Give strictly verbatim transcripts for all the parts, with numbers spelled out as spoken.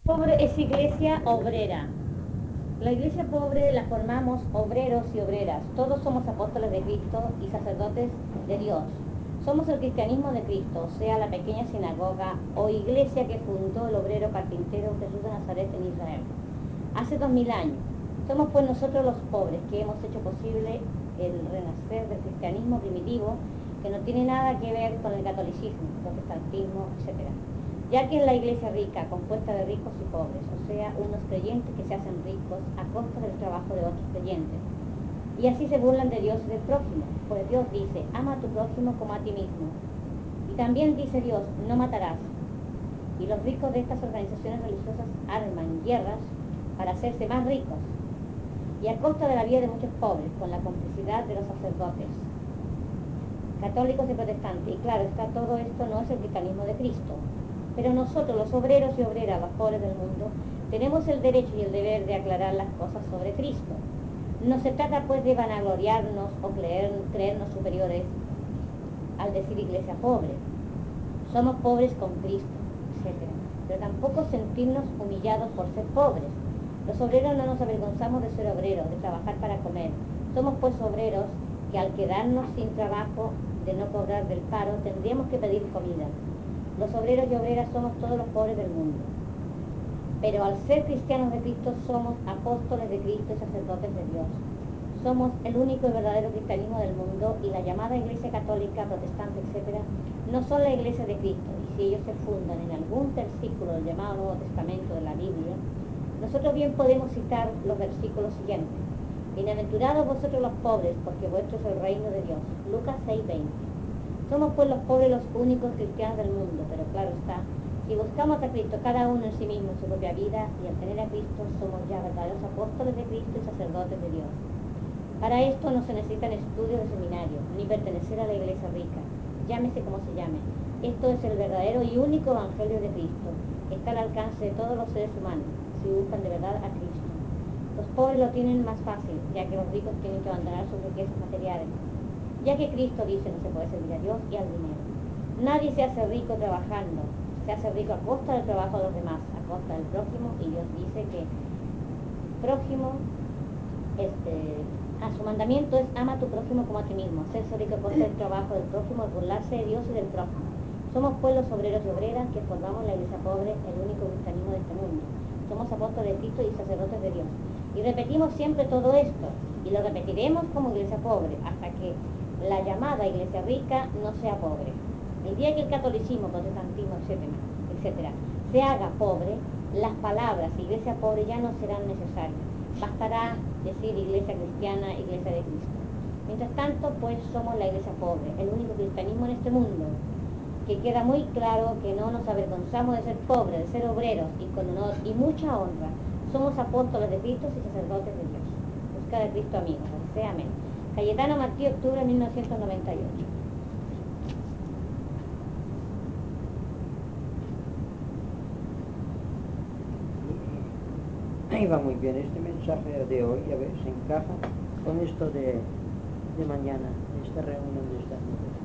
Pobre es iglesia obrera. La iglesia pobre la formamos obreros y obreras. Todos somos apóstoles de Cristo y sacerdotes de Dios. Somos el cristianismo de Cristo, o sea, la pequeña sinagoga o iglesia que fundó el obrero carpintero Jesús de Nazaret en Israel. Hace dos mil años. Somos pues nosotros los pobres que hemos hecho posible el renacer del cristianismo primitivo, que no tiene nada que ver con el catolicismo, protestantismo, etcétera. Ya que es la iglesia rica, compuesta de ricos y pobres, o sea, unos creyentes que se hacen ricos a costa del trabajo de otros creyentes. Y así se burlan de Dios y del prójimo, pues Dios dice, ama a tu prójimo como a ti mismo. Y también dice Dios, no matarás. Y los ricos de estas organizaciones religiosas arman guerras para hacerse más ricos, y a costa de la vida de muchos pobres, con la complicidad de los sacerdotes, católicos y protestantes. Y claro, está todo esto no es el cristianismo de Cristo. Pero nosotros, los obreros y obreras, los pobres del mundo, tenemos el derecho y el deber de aclarar las cosas sobre Cristo. No se trata pues de vanagloriarnos o creer, creernos superiores al decir iglesia pobre. Somos pobres con Cristo, etcétera. Pero tampoco sentirnos humillados por ser pobres. Los obreros no nos avergonzamos de ser obreros, de trabajar para comer. Somos pues obreros que al quedarnos sin trabajo, de no cobrar del paro, tendríamos que pedir comida. Los obreros y obreras somos todos los pobres del mundo. Pero al ser cristianos de Cristo somos apóstoles de Cristo y sacerdotes de Dios. Somos el único y verdadero cristianismo del mundo, y la llamada iglesia católica, protestante, etcétera, no son la iglesia de Cristo. Y si ellos se fundan en algún versículo del llamado Nuevo Testamento de la Biblia, nosotros bien podemos citar los versículos siguientes. Bienaventurados vosotros los pobres, porque vuestro es el reino de Dios. Lucas seis veinte. Somos pues los pobres los únicos cristianos del mundo, pero claro está, si buscamos a Cristo cada uno en sí mismo en su propia vida, y al tener a Cristo somos ya verdaderos apóstoles de Cristo y sacerdotes de Dios. Para esto no se necesitan estudios de seminario, ni pertenecer a la iglesia rica, llámese como se llame. Esto es el verdadero y único evangelio de Cristo. Está al alcance de todos los seres humanos, si buscan de verdad a Cristo. Los pobres lo tienen más fácil, ya que los ricos tienen que abandonar sus riquezas materiales. Ya que Cristo dice no se puede servir a Dios y al dinero. Nadie se hace rico trabajando, se hace rico a costa del trabajo de los demás, a costa del prójimo, y Dios dice que prójimo, este, a su mandamiento es ama a tu prójimo como a ti mismo. Hacerse rico a costa del trabajo del prójimo es burlarse de Dios y del prójimo. Somos pueblos obreros y obreras que formamos la iglesia pobre, el único cristianismo de este mundo. Somos apóstoles de Cristo y sacerdotes de Dios. Y repetimos siempre todo esto, y lo repetiremos como iglesia pobre, hasta que la llamada iglesia rica no sea pobre. El día que el catolicismo, protestantismo, etcétera, etcétera, se haga pobre, las palabras iglesia pobre ya no serán necesarias. Bastará decir iglesia cristiana, iglesia de Cristo. Mientras tanto, pues somos la iglesia pobre, el único cristianismo en este mundo, que queda muy claro que no nos avergonzamos de ser pobres, de ser obreros, y con honor y mucha honra somos apóstoles de Cristo y sacerdotes de Dios. Busca de Cristo amigos, sea amén. Cayetano Martí, octubre de mil novecientos noventa y ocho. Ahí va muy bien este mensaje de hoy, a ver, se encaja con esto de, de mañana, de esta reunión de estas mujeres.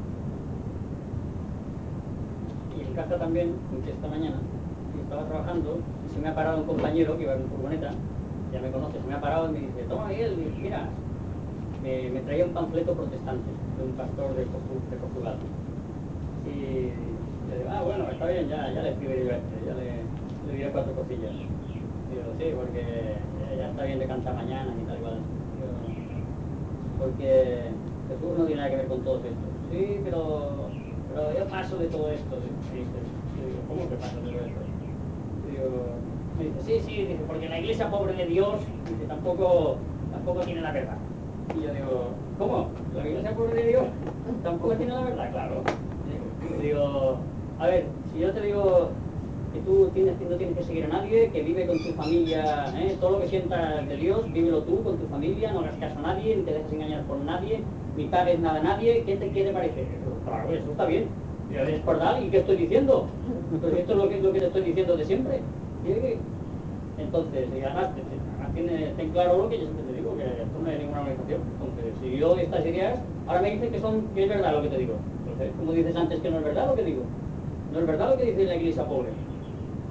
Y encaja también con que esta mañana yo estaba trabajando y se me ha parado un compañero que iba en furgoneta, ya me conoce, se me ha parado y me dice, toma Miguel, mira, me, me traía un panfleto protestante de un pastor de, Portu- de Portugal. Y le digo, ah, bueno, está bien, ya, ya le escribiré yo a este, ya le, le diré cuatro cosillas. Digo, sí, porque ya está bien de cantar mañana y tal igual. Digo, porque Jesús no tiene nada que ver con todo esto. Sí, pero, pero yo paso de todo esto. Sí, digo, ¿cómo que paso de todo esto? Digo, me dice, sí, sí, dice, porque la iglesia pobre de Dios, dice, tampoco, tampoco tiene la verdad. Y yo digo, ¿cómo? ¿La iglesia pobre de Dios tampoco tiene la verdad? Claro. Digo, digo, a ver, si yo te digo que tú tienes, no tienes que seguir a nadie, que vive con tu familia, ¿eh? Todo lo que sientas de Dios, vívelo tú con tu familia, no hagas caso a nadie, ni te dejes engañar por nadie, ni pagues nada a nadie, ¿qué te, qué te parece? Claro, eso está bien. Y es verdad, ¿y qué estoy diciendo? Pues esto es lo que, lo que te estoy diciendo de siempre. Entonces, y además, además tiene, ten claro lo que yo siempre te digo, que esto no es ninguna organización. Entonces, si yo estas ideas, ahora me dicen que, son, que es verdad lo que te digo. Entonces, como dices antes que no es verdad lo que digo. No es verdad lo que dice la iglesia pobre.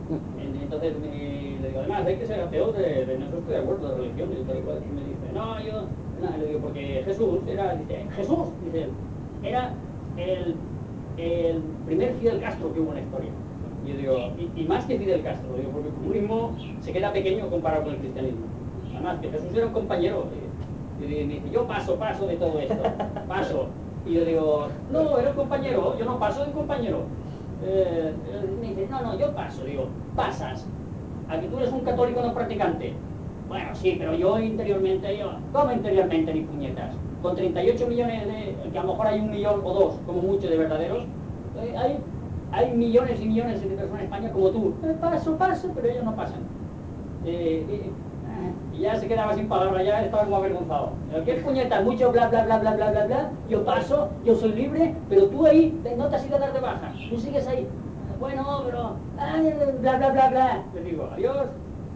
Entonces me, le digo, además hay que ser ateo, de, de no estoy de acuerdo de religión, y tal y cual. Y me dice, no, yo, no, le digo, porque Jesús era, dice, Jesús, dice, era el, el primer Fidel Castro que hubo en la historia. Y yo digo, y, y más que Fidel Castro, digo, porque el comunismo se queda pequeño comparado con el cristianismo. Además, que Jesús era un compañero. Y, y me dice, yo paso, paso de todo esto, paso. Y yo digo, no, era un compañero, yo no paso de un compañero. Eh, me dice, no, no, yo paso. Digo, pasas. ¿A que tú eres un católico no practicante? Bueno, sí, pero yo interiormente, yo, ¿cómo interiormente ni puñetas? Con treinta y ocho millones de, que a lo mejor hay un millón o dos, como mucho, de verdaderos, eh, hay, hay millones y millones de personas en España como tú. Eh, paso, paso, pero ellos no pasan. Eh, eh, y ya se quedaba sin palabras, ya estaba como avergonzado. ¿Qué puñetas? Mucho bla bla bla bla bla bla bla. Yo paso, yo soy libre, pero tú ahí no te has ido a dar de baja. Tú sigues ahí. Bueno, pero ay, bla bla bla bla. Le digo, adiós.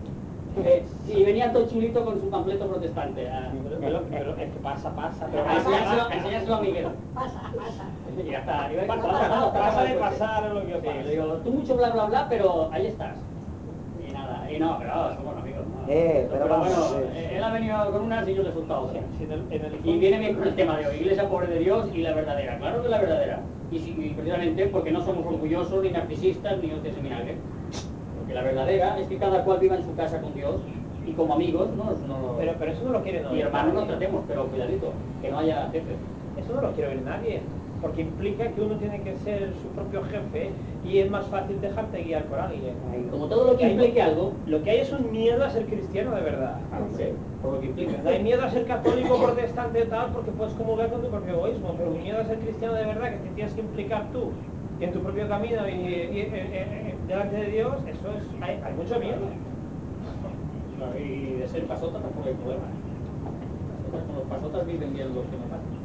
Eh, y venía todo chulito con su panfleto protestante. Ah, Pero, pero, pero es que pasa, pasa. Pero a enseñárselo, a enseñárselo a Miguel. Pasa, pasa. Y ya está. Yo, pasa, pasa, pasa, pasa, pasa de pasa, pasar lo que sí, pasa. le digo, tú mucho bla bla bla, pero ahí estás. Y nada, y no, pero somos amigos. ¿No? Eh, pero pero vamos, bueno, eh. él ha venido con unas y yo le he soltado otras. Sí, en el, en el Y viene bien con el tema de hoy, iglesia pobre de Dios y la verdadera. Claro que la verdadera. Y, si, y precisamente porque no somos orgullosos, ni narcisistas, ni hostias en vinagre. Porque la verdadera es que cada cual viva en su casa con Dios y como amigos, no, no Pero, pero eso no lo quiere y nadie. hermanos nos tratemos, pero cuidadito, que no haya jefes. Eso no lo quiere ver nadie. Porque implica que uno tiene que ser su propio jefe y es más fácil dejarte guiar por alguien. Como todo lo que implique algo, Lo que hay es un miedo a ser cristiano de verdad. hombre, por lo que implica. No hay miedo a ser católico, protestante, tal, porque puedes comulgar con tu propio egoísmo, pero un miedo a ser cristiano de verdad, que te tienes que implicar tú en tu propio camino y, y, y, y, y delante de Dios, eso es, hay, hay mucho miedo. Y de ser pasota tampoco hay problema. Con los pasotas viven bien los que no pasan.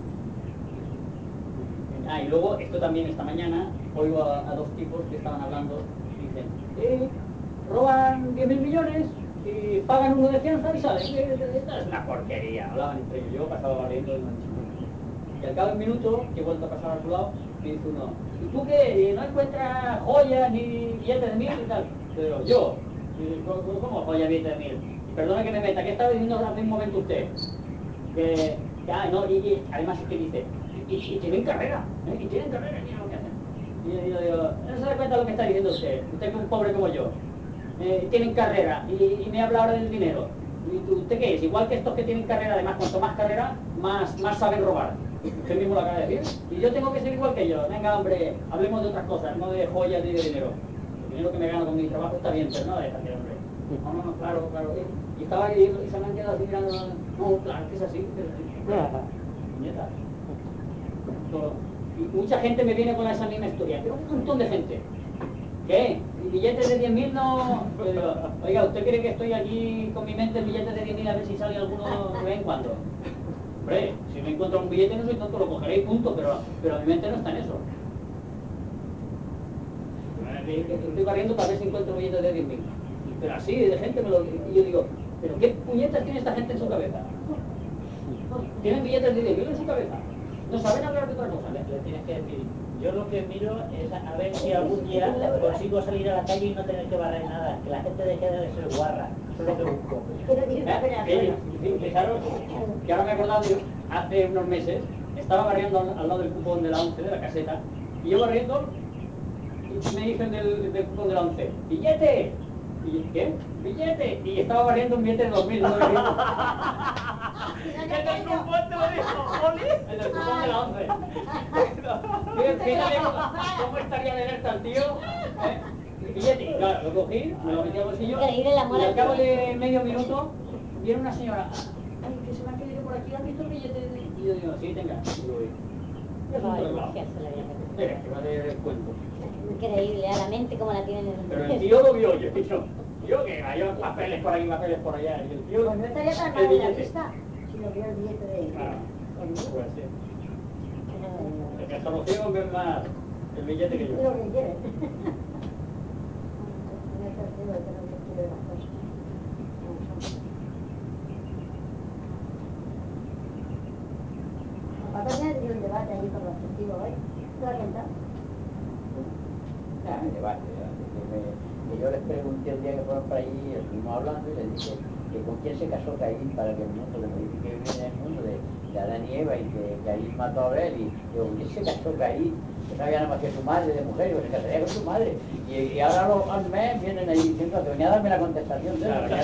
Ah, y luego, esto también esta mañana, oigo a, a dos tipos que estaban hablando, y dicen, eh, roban diez mil millones y pagan uno de fianza y salen. Esta es una porquería. Hablaban entre ellos, yo pasaba barriendo el manchito. Y al cabo de un minuto, que he vuelto a pasar a su lado, me dice uno, ¿y tú qué? ¿No encuentras joyas ni billetes de mil y tal? Pero yo, ¿cómo, cómo joyas, billetes de mil? Y perdona que me meta, ¿qué estaba diciendo hace un momento usted? Que, que ah, no, y, y además es que dice, y, y tienen carrera, ¿eh? y tienen carrera, y lo que hacen. Y yo digo, no se da cuenta de lo que está diciendo usted, usted que es un pobre como yo, eh, tienen carrera, y, y me habla ahora del dinero. ¿Y tú, usted qué es? Igual que estos que tienen carrera, además, cuanto más carrera, más, más saben robar. Usted mismo lo acaba de decir. Y yo tengo que ser igual que ellos. Venga, hombre, hablemos de otras cosas, no de joyas ni de dinero. El dinero que me gano con mi trabajo está bien, pero no de también, hombre. No, no, no, claro, claro. Y estaba ahí y se me han quedado así mirando. No, claro que es así. Nieta. Y mucha gente me viene con esa misma historia, pero un montón de gente. ¿Qué? ¿Y billetes de diez mil no? Pero, oiga, ¿usted cree que estoy aquí con mi mente en billetes de diez mil a ver si sale alguno de vez en cuando? Hombre, si me encuentro un billete no soy tonto, lo cogeré y punto, pero, pero mi mente no está en eso. Estoy barriendo para ver si encuentro billetes de diez mil. Pero así, de gente me lo... Y yo digo, ¿pero qué puñetas tiene esta gente en su cabeza? Tienen billetes de diez mil en su cabeza. No saben hablar de otra cosa. Le tienes que decir, yo lo que miro es a ver si algún día consigo salir a la calle y no tener que barrer nada, que la gente deje de ser guarra, eso es lo que busco. Eh, eh, Fijaros que ahora me he acordado, yo, hace unos meses, estaba barriendo al, al lado del cupón de la once, de la caseta, y yo barriendo, y me dicen del, del cupón de la once, ¡billete! ¿Y qué? ¡Billete! Y estaba barriendo un billete de dos mil. ¿No? ¿El del cupón te lo dijo, Oli? El del cupón de la once. Fíjate, fíjate cómo estaría de alerta el tío. ¿Eh? El billete, y claro, lo cogí, me lo metí al bolsillo, y al cabo de medio minuto viene una señora, ay, que se me ha quedado por aquí, ¿han visto el billete? Y yo digo, sí, tenga. Y yo voy. Ay, gracias, se la había perdido. Espera, que va de descuento. Increíble, a la mente como la tienen en Pero el tío lo vio, yo he dicho, yo que hay papeles por ahí, papeles por allá, y el tío, Pues no estaría tan el mal en la billete. lista si no vio el billete de Ah, de- pues sí. El que hasta los ciegos ven más el billete que yo. lo que quiere. En el sentido de que no se quiere las cosas. Papá me dio un debate allí con los testigos hoy. ¿Te das cuenta? Ah, debate, debate. Que, me- que yo les pregunté el día que fueron para allí, estuvimos hablando y les dije que con quién se casó Caín para que el mundo, que me dice que viene en el mundo de, de Adán y Eva y que Caín mató a Abel y digo, ¿con quién se casó Caín? Que no había nada más que su madre de mujer, y se casaría con su madre. Y, y ahora los, al mes vienen ahí diciendo que venía a darme la contestación de eso. Claro,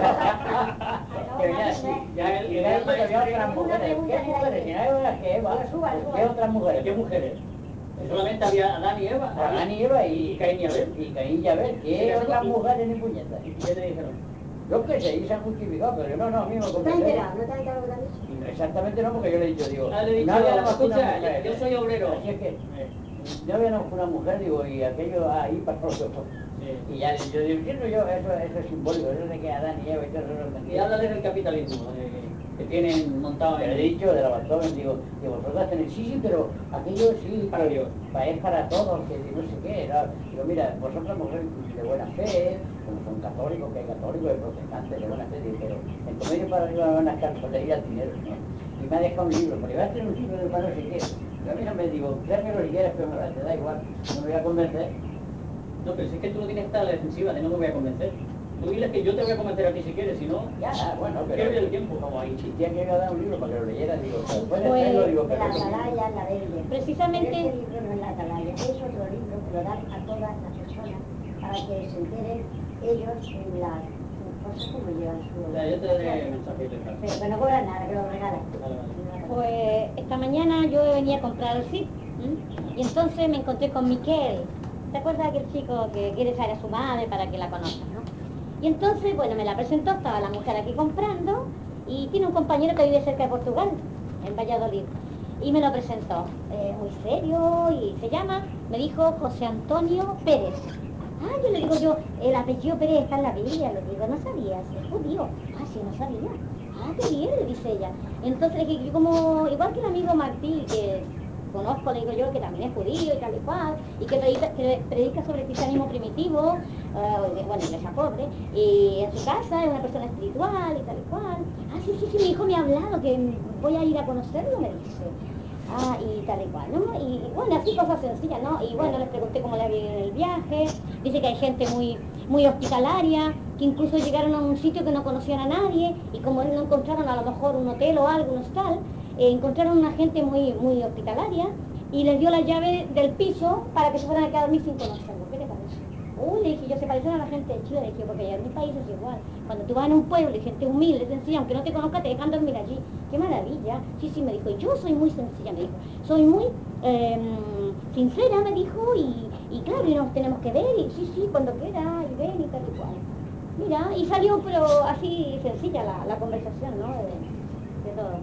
Que venía así. Ya él, y me dijo que había otras mujeres. ¿Qué mujeres? Si no hay otras que Eva. ¿Qué otras mujeres? ¿Qué mujeres? Solamente había Adán y Eva. Adán y Eva y, Y Caín y Abel. y Caín y Abel. ¿Qué otras mujeres ni puñetas? ¿Y qué te dijeron? Yo qué sé, y se han justificado, pero yo no, no, a mí me ¿No te has convence. enterado? ¿No te has enterado lo que te han dicho? Y no, exactamente no, porque yo le he dicho, digo, Ah, le he dicho, no había nada más que una escucha, mujer. yo soy obrero. Así es que, no había nada más que una mujer, digo, y aquello ahí pasó yo. Sí. Y ya yo digo, entiendo yo, eso, eso es simbólico, eso de que Adán y Eva y todo eso no es Y mentira. háblales del capitalismo eh, que tienen montado Te en lo he dicho de la Bartolomé, digo, que vosotras tenéis, sí, sí, pero aquello sí, Para que Dios. pa- es para todos, que no sé qué, ¿no? Digo, mira, vosotras mujeres de buena fe, como son católicos, que hay católicos, hay protestantes de buena fe, digo, pero en comedio para arriba van a cartolerías dinero, ¿no? Y me ha dejado un libro, pero iba a tener un libro de para no sé qué. Yo a mí no me digo, déjalo si quieres, pero me te da igual, no me voy a convencer. No, pero si es que tú no tienes que estar a la defensiva de no me voy a convencer. Tú diles que yo te voy a convencer a ti si quieres, si no, Ya, bueno, pierde pero el tiempo. como insistía que iba a dar un libro para que lo leyera, digo, después de Pues, leerlo, digo, De la pero que- atalaya, la Biblia. Precisamente- Pero este libro no es la atalaya, es otro libro que lo dan a todas las personas para que se enteren ellos en las cosas como llevan su... O sea, yo te daré mensajes de Pero que no cobran nada, que lo regalan. Vale, vale. Pues esta mañana yo venía a comprar el C I P, ¿m? Y entonces me encontré con Miquel. ¿Te acuerdas de aquel chico que quiere traer a su madre para que la conozca, no? Y entonces, bueno, me la presentó, estaba la mujer aquí comprando y tiene un compañero que vive cerca de Portugal, en Valladolid. Y me lo presentó, eh, muy serio, y se llama, me dijo José Antonio Pérez. Ah, yo le digo yo, el apellido Pérez está en la Biblia, le digo, no sabías, es judío. Ah, sí, no sabía. Ah, qué bien, le dice ella. Entonces le dije, yo como, igual que el amigo Martí, que conozco, le digo yo, que también es judío y tal y cual, y que predica, que predica sobre el cristianismo primitivo, eh, bueno, iglesia pobre, y en su casa es una persona espiritual y tal y cual. Ah, sí, sí, sí, mi hijo me ha hablado, que voy a ir a conocerlo, me dice. Ah, y tal y cual, ¿no? Y bueno, así cosas sencillas, ¿no? Y bueno, les pregunté cómo le había ido en el viaje, dice que hay gente muy, muy hospitalaria, que incluso llegaron a un sitio que no conocían a nadie, y como no encontraron a lo mejor un hotel o algo, un hostal, eh, encontraron una gente muy, muy hospitalaria, y les dio la llave del piso para que se fueran a quedar a dormir sin conocerlo. ¿Qué te parece? Uy, le dije, yo se parecen a la gente de Chile, le dije, porque allá en mi país es igual. Cuando tú vas en un pueblo y gente humilde, sencilla, aunque no te conozca, te dejan dormir allí. ¡Qué maravilla! Sí, sí, me dijo, y yo soy muy sencilla, me dijo. Soy muy eh, sincera, me dijo, y, y claro, y nos tenemos que ver, y sí, sí, cuando quiera, y ven, y tal y cual. Mira, y salió, pero así sencilla la, la conversación, ¿no? De, de todo.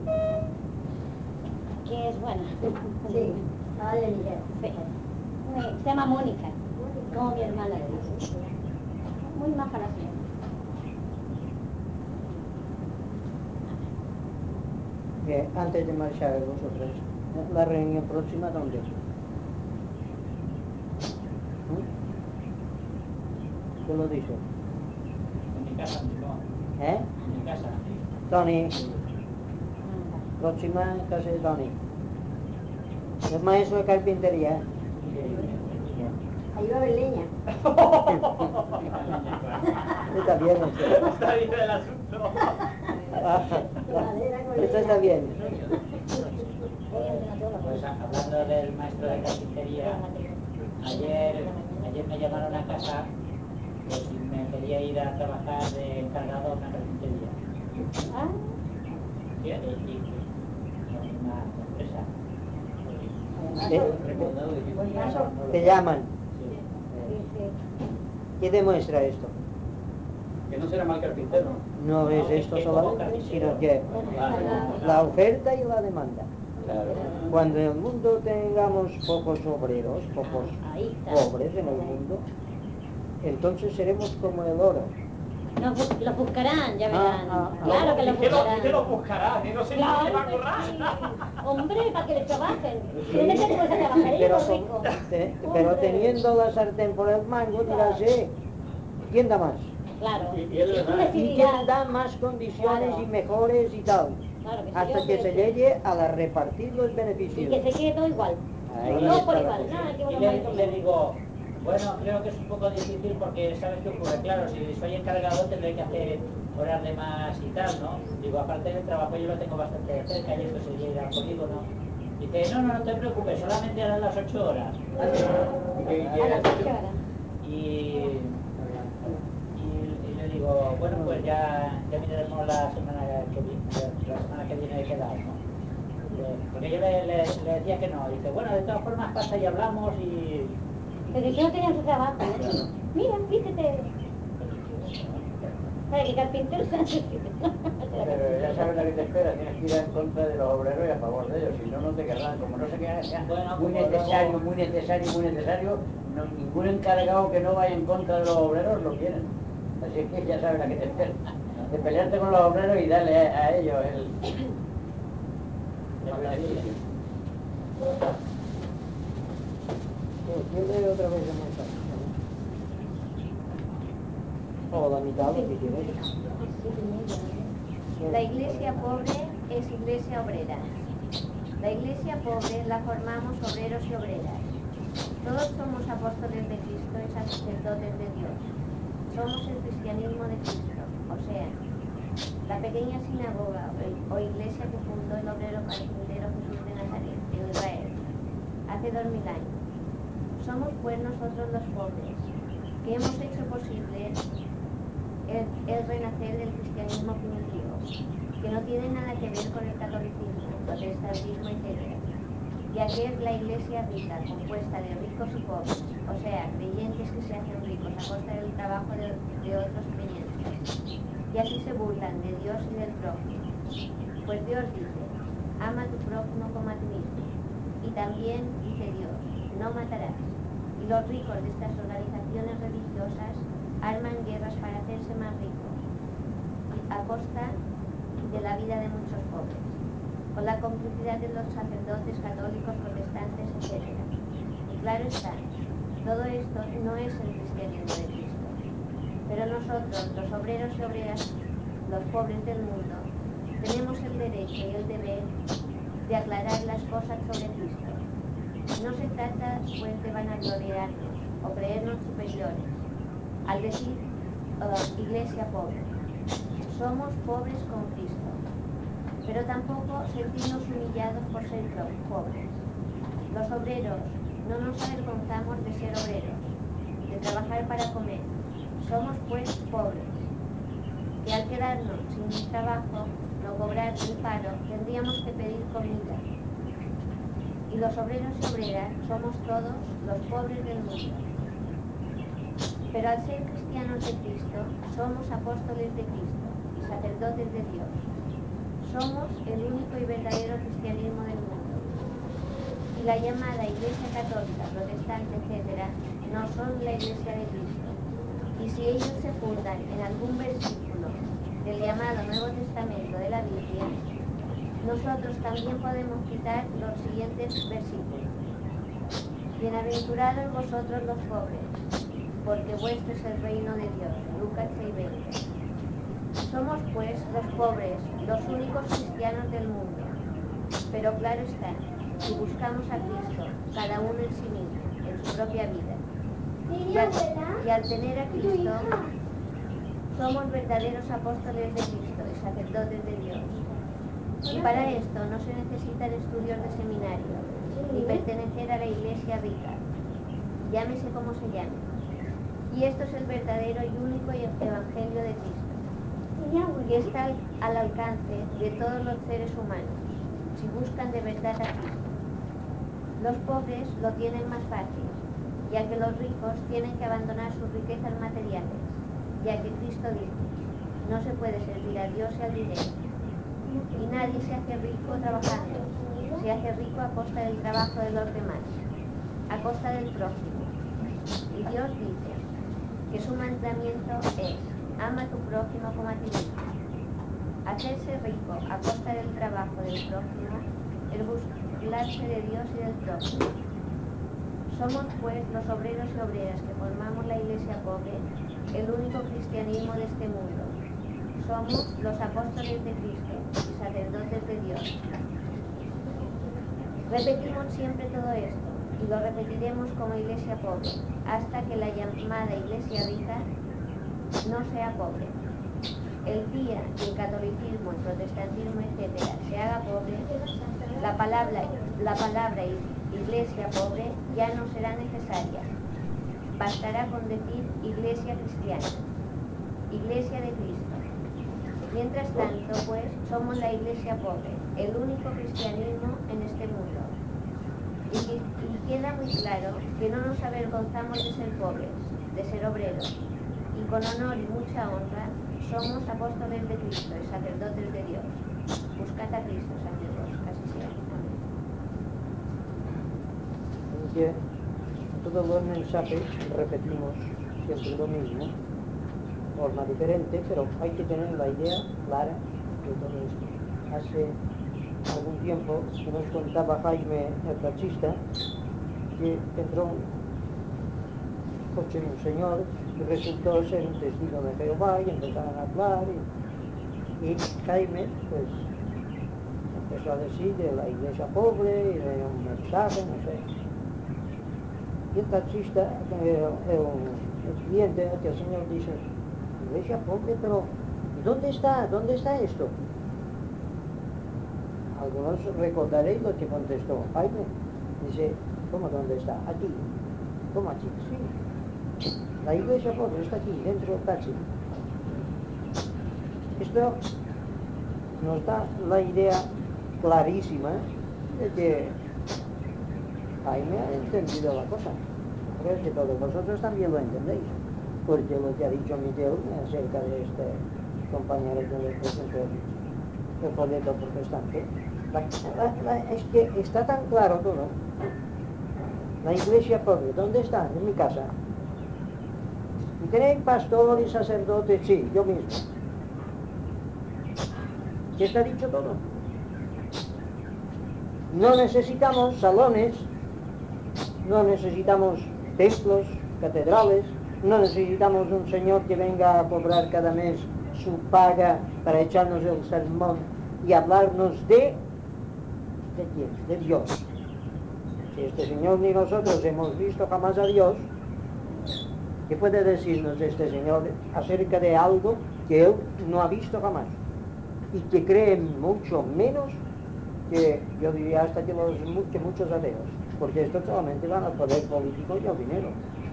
Que es buena. Sí, vale, Miguel. Sí. Muy- Se llama Mónica, como mi hermana le dice. Muy maja la señora. Que antes de marchar vosotros, la reunión próxima, ¿dónde? ¿Mm? ¿Qué lo dice? En mi casa, mi mamá. ¿Eh? En mi casa. Tony, próxima en casa de Tony. Es maestro de carpintería. Ahí va a haber leña. Está bien eso. Está bien el asunto. Madera con Esto leña. está bien. Pues a- hablando del maestro de carpintería, ayer, ayer me llamaron a casa que si me quería ir a trabajar de encargado de una carpintería. Ah, Y, y, y una empresa. Te, te llaman. ¿Qué demuestra esto? Que no será mal carpintero. No es esto solamente, sino que la oferta y la demanda. Claro. Cuando en el mundo tengamos pocos obreros, pocos ahí está. pobres en el mundo, entonces seremos como el oro. Nos bus- los buscarán, ya Ah, verán. ah, ah. Claro que los ¿Qué lo, buscarán. qué lo buscará? ¿Eh? No sé ni Claro qué va a que cobrar. sí. Hombre, para que les trabajen. ¿Dónde te puedes trabajar? Pero, Ellos con- ricos. te- pero Hombre. teniendo la sartén por el mango, dirás, eh, ¿quién da más? Claro. Y- y es Si tú verdad. ¿Y decidirás- quién da más condiciones Claro. y mejores y tal? Claro que sí, Hasta yo que sé se que- llegue a la repartir los Y beneficios. que se quede todo igual. Ahí No está por la igual. cosa. Nada, que Y uno le, más le o menos. digo, Bueno, creo que es un poco difícil porque, ¿sabes qué ocurre? Claro, si soy encargado tendré que hacer horas de más y tal, ¿no? Digo, aparte del trabajo yo lo tengo bastante cerca y esto sería ir al polígono. Dice, no, no, no te preocupes, solamente harás las ocho horas. ¿Y qué- A qué las haces? ocho horas. Y, y, y le digo, bueno, pues ya, ya miraremos la semana que viene, la semana que viene de quedar, ¿no? Porque yo le, le, le decía que no. Dice, bueno, de todas formas pasa y hablamos y... Pero yo no tenía su trabajo. Mira, vístete. ¿Sabes qué carpintero se hace? Pero ya sabes la que te espera, tienes que ir en contra de los obreros y a favor de ellos, si no, no te querrán. Como no se queda, sea Bueno, muy como necesario, luego- muy necesario, muy necesario, no, ningún encargado que no vaya en contra de los obreros lo quieren. Así es que ya sabes la que te espera, de pelearte con los obreros y darle a, a ellos el, el beneficio. Yo leo otra vez el mensaje. O la mitad, lo que quieres. La iglesia pobre es iglesia obrera. La iglesia pobre la formamos obreros y obreras. Todos somos apóstoles de Cristo y sacerdotes de Dios. Somos el cristianismo de Cristo, o sea, la pequeña sinagoga o iglesia que fundó el obrero carpintero Jesús de Nazaret, en Israel, hace dos mil años. Somos pues nosotros los pobres, que hemos hecho posible el, el renacer del cristianismo primitivo, que no tiene nada que ver con el catolicismo, protestantismo, etcétera, ya que es la iglesia rica, compuesta de ricos y pobres, o sea, creyentes que se hacen ricos a costa del trabajo de, de otros creyentes, y así se burlan de Dios y del prójimo. Pues Dios dice, ama a tu prójimo como a ti mismo, y también dice Dios, no matarás. Y los ricos de estas organizaciones religiosas arman guerras para hacerse más ricos, a costa de la vida de muchos pobres, con la complicidad de los sacerdotes católicos, protestantes, etcétera. Y claro está, todo esto no es el cristianismo de Cristo. Pero nosotros, los obreros y obreras, los pobres del mundo, tenemos el derecho y el deber de aclarar las cosas sobre Cristo. No se trata pues de vanagloriarnos o creernos superiores al decir uh, iglesia pobre. Somos pobres con Cristo, pero tampoco sentirnos humillados por ser pobres. Los obreros no nos avergonzamos de ser obreros, de trabajar para comer. Somos pues pobres, que al quedarnos sin trabajo, no cobrar el paro, tendríamos que pedir comida. Y los obreros y obreras somos todos los pobres del mundo. Pero al ser cristianos de Cristo, somos apóstoles de Cristo y sacerdotes de Dios. Somos el único y verdadero cristianismo del mundo. Y la llamada Iglesia Católica, Protestante, etcétera, no son la Iglesia de Cristo. Y si ellos se fundan en algún versículo del llamado Nuevo Testamento de la Biblia, nosotros también podemos citar los siguientes versículos. Bienaventurados vosotros los pobres, porque vuestro es el reino de Dios. Lucas seis veinte. Somos pues los pobres, los únicos cristianos del mundo. Pero claro está, si buscamos a Cristo, cada uno en sí mismo, en su propia vida, y al, y al tener a Cristo, somos verdaderos apóstoles de Cristo y sacerdotes de Dios. Y para esto no se necesitan estudios de seminario, ni pertenecer a la iglesia rica, llámese como se llame. Y esto es el verdadero y único evangelio de Cristo, que está al, al alcance de todos los seres humanos, si buscan de verdad a Cristo. Los pobres lo tienen más fácil, ya que los ricos tienen que abandonar sus riquezas materiales, ya que Cristo dice, no se puede servir a Dios y al dinero. Y nadie se hace rico trabajando, se hace rico a costa del trabajo de los demás, a costa del prójimo. Y Dios dice que su mandamiento es, ama a tu prójimo como a ti mismo. Hacerse rico a costa del trabajo del prójimo es burlarse de Dios y del prójimo. Somos pues los obreros y obreras que formamos la iglesia pobre, el único cristianismo de este mundo. Somos los apóstoles de Cristo y sacerdotes de Dios. Repetimos siempre todo esto y lo repetiremos como iglesia pobre. hasta que la llamada iglesia rica no sea pobre. El día que el catolicismo, el protestantismo, etcétera, se haga pobre, la palabra, la palabra iglesia pobre ya no será necesaria. Bastará con decir iglesia cristiana, iglesia de Cristo. Mientras tanto, pues, somos la iglesia pobre, el único cristianismo en este mundo. Y, y queda muy claro que no nos avergonzamos de ser pobres, de ser obreros, y con honor y mucha honra somos apóstoles de Cristo y sacerdotes de Dios. Buscad a Cristo, amigos, así sea. Amén. Que todos los mensajes repetimos siempre lo mismo, forma diferente, pero hay que tener la idea clara de todo esto. Hace algún tiempo que nos contaba Jaime, el taxista, que entró un coche de un señor y resultó ser un testigo de Jehová y empezaron a hablar y, y Jaime pues empezó a decir de la iglesia pobre y de un mensaje, no sé. Y el taxista, eh, el, el cliente, que el señor dice, iglesia pobre, pero ¿y dónde está? ¿Dónde está esto? Algunos recordaréis lo que contestó Jaime. Dice, ¿cómo dónde está? Aquí. ¿Cómo aquí? Sí. La iglesia pobre está aquí, dentro del taxi. Esto nos da la idea clarísima de que Jaime ha entendido la cosa. Creo que todos vosotros también lo entendéis, porque lo que ha dicho Miguel acerca de este compañero que le presentó el folleto protestante, la, la, la, es que está tan claro todo. La iglesia pobre, ¿dónde está? En mi casa. ¿Y tenéis pastor y sacerdote? Sí, yo mismo. ¿Qué está dicho todo? No necesitamos salones, no necesitamos templos, catedrales, no necesitamos un señor que venga a cobrar cada mes su paga para echarnos el sermón y hablarnos de... ¿de quién? De Dios. Si este señor ni nosotros hemos visto jamás a Dios, ¿qué puede decirnos este señor acerca de algo que él no ha visto jamás? Y que cree mucho menos que, yo diría, hasta que, los, que muchos ateos, porque esto solamente van al poder político y al dinero.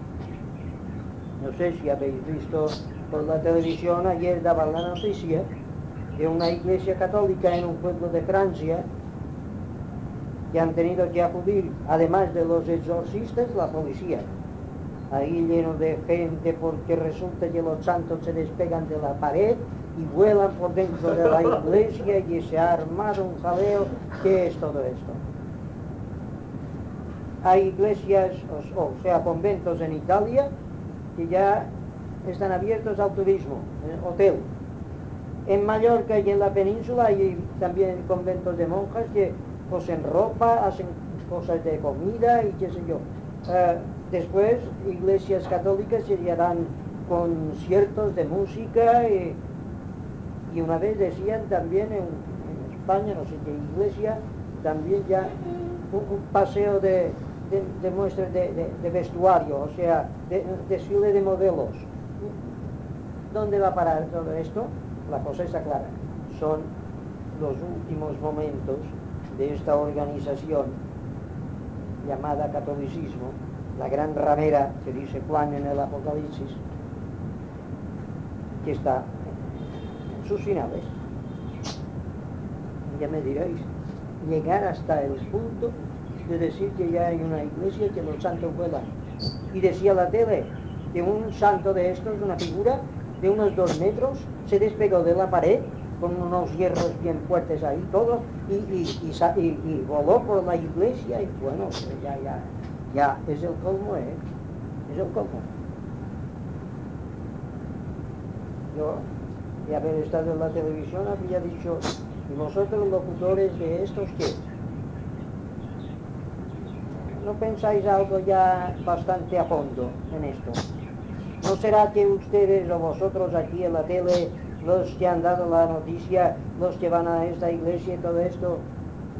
No sé si habéis visto por la televisión, ayer daban la noticia de una iglesia católica en un pueblo de Francia que han tenido que acudir, además de los exorcistas, la policía. Ahí lleno de gente porque resulta que los santos se despegan de la pared y vuelan por dentro de la iglesia y se ha armado un jaleo. ¿Qué es todo esto? Hay iglesias, o, o sea, conventos en Italia que ya están abiertos al turismo, en hotel. En Mallorca y en la península hay también conventos de monjas que cosen ropa, hacen cosas de comida y qué sé yo. Uh, después, iglesias católicas se harán conciertos de música y, y una vez decían también en, en España, no sé qué iglesia, también ya un, un paseo de, de, de muestras de, de, de vestuario, o sea, de, desfile de modelos. ¿Dónde va a parar todo esto? La cosa está clara. Son los últimos momentos de esta organización llamada catolicismo, la gran ramera que dice Juan en el Apocalipsis, que está en sus finales. Ya me diréis, llegar hasta el punto de decir que ya hay una iglesia que los santos vuelan. Y decía la tele que un santo de estos, una figura de unos dos metros, se despegó de la pared con unos hierros bien fuertes ahí, todo, y, y, y, y, y voló por la iglesia, y bueno, ya, ya, ya, es el colmo, ¿eh? Es el colmo. Yo, de haber estado en la televisión, habría dicho, ¿y vosotros locutores de estos qué? ¿No pensáis algo ya bastante a fondo en esto? ¿No será que ustedes o vosotros aquí en la tele, los que han dado la noticia, los que van a esta iglesia y todo esto,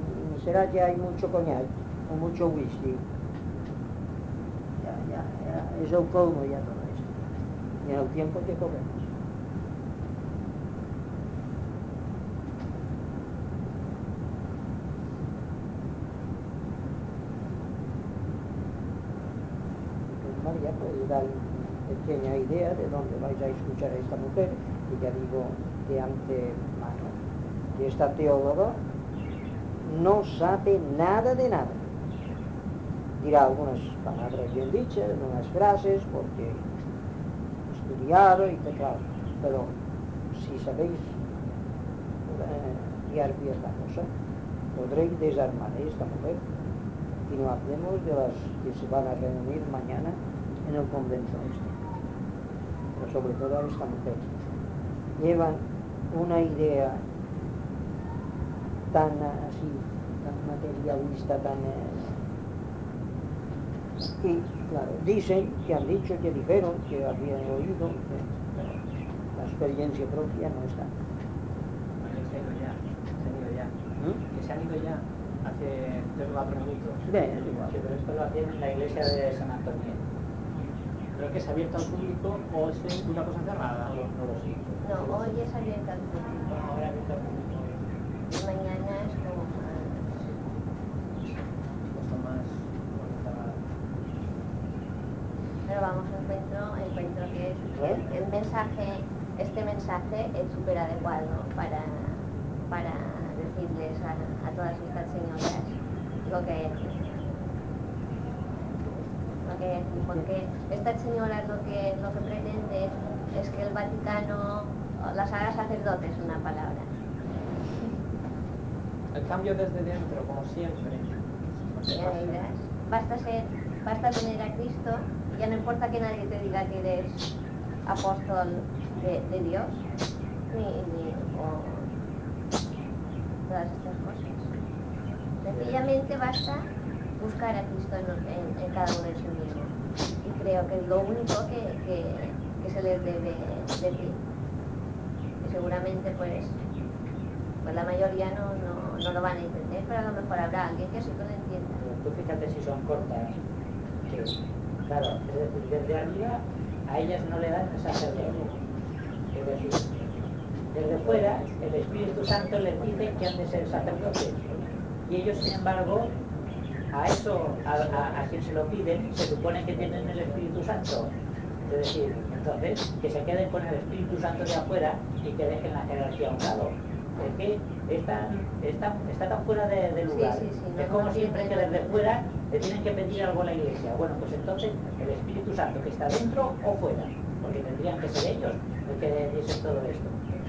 será que hay mucho coñac o mucho whisky? Ya, ya, es el colmo ya todo esto. Y en el tiempo que corremos. María puede dar una pequeña idea de dónde vais a escuchar a esta mujer, y ya digo de antemano que esta teóloga no sabe nada de nada. Dirá algunas palabras bien dichas, unas frases, porque estudiado y que claro, pero si sabéis eh, guiar bien la cosa, podréis desarmar a esta mujer. Y no hablemos de las que se van a reunir mañana en el convento este, pero sobre todo a esta mujer. Llevan una idea tan así, tan materialista, tan... Eh, y claro, dicen, que han dicho, que dijeron, que habían oído, que, pero la experiencia propia no está. Bueno, se han ido ya, se han ido ya. ¿Mm? Que se han ido ya hace tres o cuatro minutos. Bien, es igual. Sí, pero esto lo hacían en la iglesia de San Antonio. Creo que es abierto al público o es una cosa cerrada, no, no lo sé. No, hoy es abierta al público. No, ahora abierto al público. Y mañana es como más... Esto más bueno, cerrado. Pero vamos, encuentro, encuentro que es, el, el mensaje, este mensaje es súper adecuado para, para decirles a, a todas estas señoras lo que es. Lo que es, porque estas señoras lo que, lo que pretenden es que el Vaticano las haga sacerdotes, una palabra. El cambio desde dentro, como siempre. Ya verás. Basta ser, basta tener a Cristo y ya no importa que nadie te diga que eres apóstol de, de Dios, ni, ni o todas estas cosas. Sencillamente basta buscar a Cristo en, en, en cada uno de sí mismo. Y creo que es lo único que, que, que se les debe decir. Y seguramente pues, pues la mayoría no, no, no lo van a entender, pero a lo mejor habrá alguien que sí que lo entienda. Tú fíjate si son cortas. Que, claro, es decir, desde arriba a ellas no le dan el sacerdocio. Es decir, desde fuera el Espíritu Santo les dice que han de ser sacerdotes. Y ellos, sin embargo, a eso, a, a, a quien se lo piden, se supone que tienen el Espíritu Santo. Es decir, entonces, que se queden con el Espíritu Santo de afuera y que dejen la jerarquía a un lado. Es que está, está, está tan fuera de, de lugar. Sí, sí, sí, es no, como no, siempre no, que no, desde no. fuera le tienen que pedir algo a la iglesia. Bueno, pues entonces el Espíritu Santo que está dentro o fuera, porque tendrían que ser ellos los que diesen todo esto.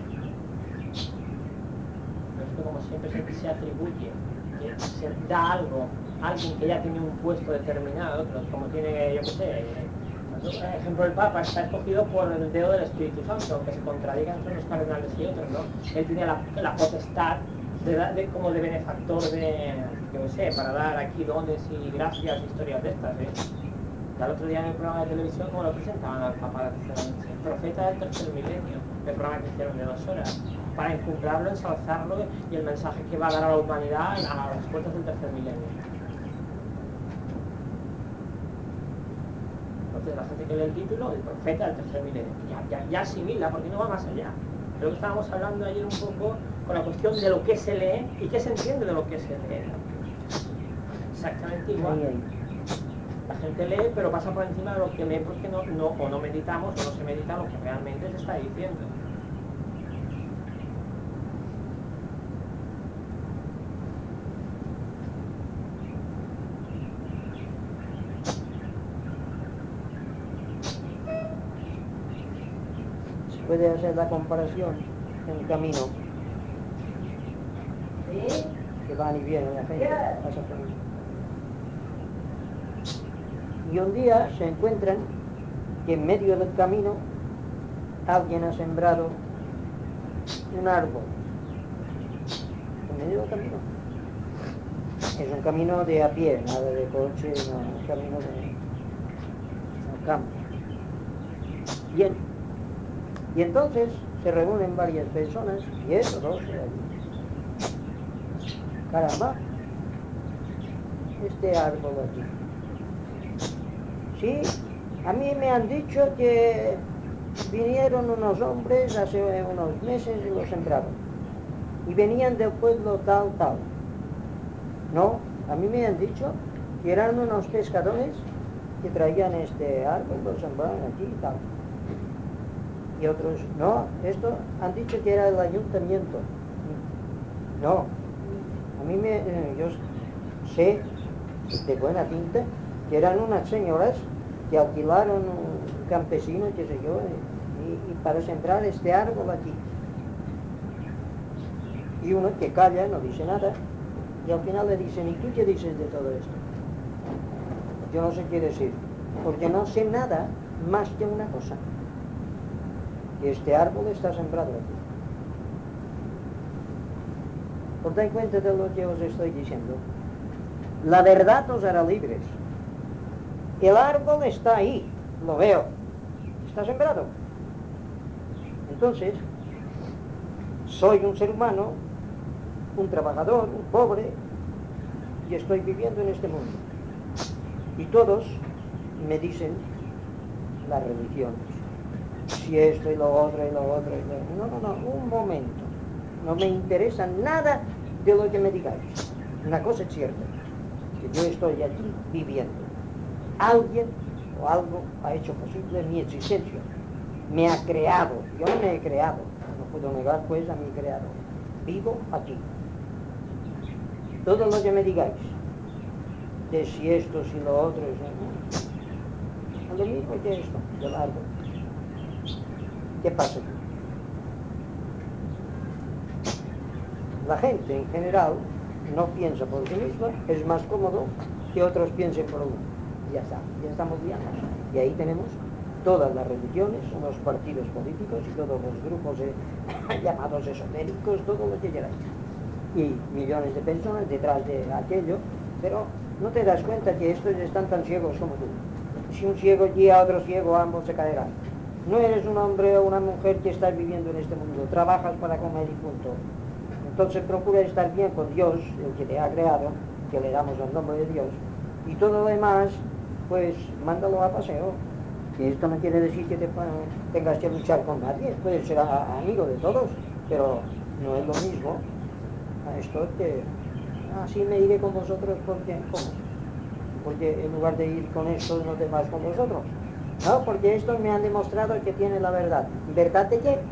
Pero esto, como siempre, se, se atribuye, que se da algo a alguien que ya tiene un puesto determinado, que como tiene, yo qué sé, por ejemplo, el Papa está escogido por el dedo del Espíritu Santo, aunque se contradigan entre unos cardenales y otros, ¿no? Él tiene la, la potestad de, de, como de benefactor de, yo qué sé, para dar aquí dones y gracias, historias de estas, ¿eh? Ya el otro día en el programa de televisión, como lo presentaban al Papa, el profeta del tercer milenio, el programa que hicieron de dos horas, para encumbrarlo, ensalzarlo y el mensaje que va a dar a la humanidad a las puertas del tercer milenio. Entonces la gente que lee el título, el profeta del tercer milenio, ya, ya, ya asimila, porque no va más allá. De lo que estábamos hablando ayer un poco con la cuestión de lo que se lee y qué se entiende de lo que se lee. Exactamente igual. La gente lee, pero pasa por encima de lo que lee porque no, no, o no meditamos o no se medita lo que realmente se está diciendo. Puede hacer la comparación en el camino que van y vienen la gente pasa por ahí. Y un día se encuentran que en medio del camino alguien ha sembrado un árbol en medio del camino. Es un camino de a pie, nada de coche, no, un camino de no, campo. Bien. Y entonces se reúnen varias personas, diez o doce allí. Caramba, este árbol aquí. Sí, A mí me han dicho que vinieron unos hombres hace unos meses y los sembraron. Y venían del pueblo tal, tal. No, a mí me han dicho que eran unos pescadores que traían este árbol, lo sembraron aquí y tal. Y otros, no, esto han dicho que era el ayuntamiento. No, a mí me, yo sé de buena tinta que eran unas señoras que alquilaron un campesino, qué sé yo, y, y para sembrar este árbol aquí. Y uno que calla, no dice nada, y al final le dicen, ¿y tú qué dices de todo esto? Yo no sé qué decir, porque no sé nada más que una cosa, que este árbol está sembrado aquí. ¿Os dais cuenta de lo que os estoy diciendo? La verdad os hará libres. El árbol está ahí, lo veo, está sembrado. Entonces, soy un ser humano, un trabajador, un pobre, y estoy viviendo en este mundo. Y todos me dicen las religiones, si esto y lo otro y lo otro y lo otro. No, no, no, un momento. No me interesa nada de lo que me digáis. Una cosa es cierta, que yo estoy aquí viviendo. Alguien o algo ha hecho posible mi existencia. Me ha creado, yo no me he creado. No puedo negar pues a mi creador. Vivo aquí. Todo lo que me digáis, de si esto, si lo otro, es lo mismo que esto, del árbol. ¿Qué pasa aquí? La gente en general no piensa por sí misma, es más cómodo que otros piensen por uno. Y ya está, ya estamos liados. Y ahí tenemos todas las religiones, los partidos políticos y todos los grupos eh, llamados esotéricos, todo lo que queráis. Y millones de personas detrás de aquello, pero no te das cuenta que estos están tan ciegos como tú. Si un ciego guía a otro ciego, ambos se caerán. No eres un hombre o una mujer que estás viviendo en este mundo, trabajas para comer y punto. Entonces procura estar bien con Dios, el que te ha creado, que le damos el nombre de Dios, y todo lo demás, pues mándalo a paseo. Y esto no quiere decir que te tengas que luchar con nadie, puedes ser a, amigo de todos, pero no es lo mismo a esto que así me iré con vosotros porque, ¿cómo? Porque en lugar de ir con estos no te vas con vosotros. No, porque estos me han demostrado que tienen la verdad. ¿Verdad de qué?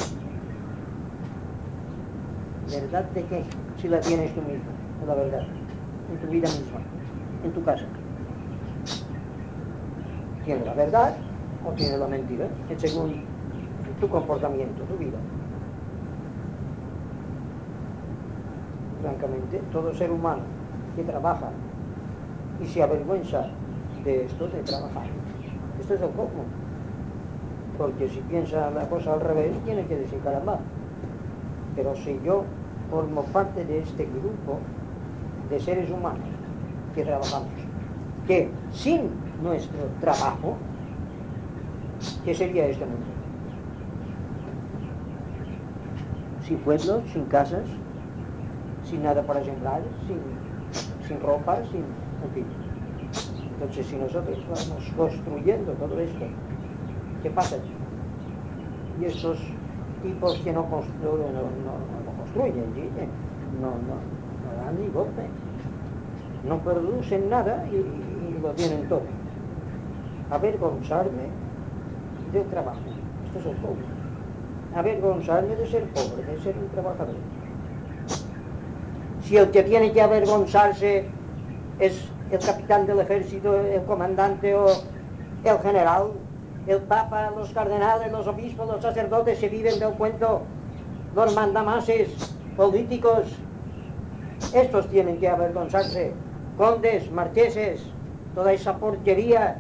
¿Verdad de qué? Si la tienes tú mismo, la verdad, en tu vida misma, en tu casa. ¿Tiene la verdad o tiene la mentira? Según tu comportamiento, tu vida. Francamente, todo ser humano que trabaja y se avergüenza de esto, de trabajar, esto es el colmo. Porque si piensa la cosa al revés, tiene que decir caramba. Pero si yo formo parte de este grupo de seres humanos que trabajamos, que sin nuestro trabajo, ¿qué sería este mundo? Sin pueblos, sin casas, sin nada para sembrar, sin, sin ropa, sin... en fin. Entonces, si nosotros vamos construyendo todo esto, ¿qué pasa? Y estos tipos que no construyen, no, no, no construyen, ¿sí? no, no, no dan ni golpe, no producen nada y, y lo tienen todo. Avergonzarme del trabajo, esto es el pobre. Avergonzarme de ser pobre, de ser un trabajador. Si el que tiene que avergonzarse es el capitán del ejército, el comandante o el general, el papa, los cardenales, los obispos, los sacerdotes se viven del cuento, los mandamases políticos, estos tienen que avergonzarse, condes, marqueses, toda esa porquería.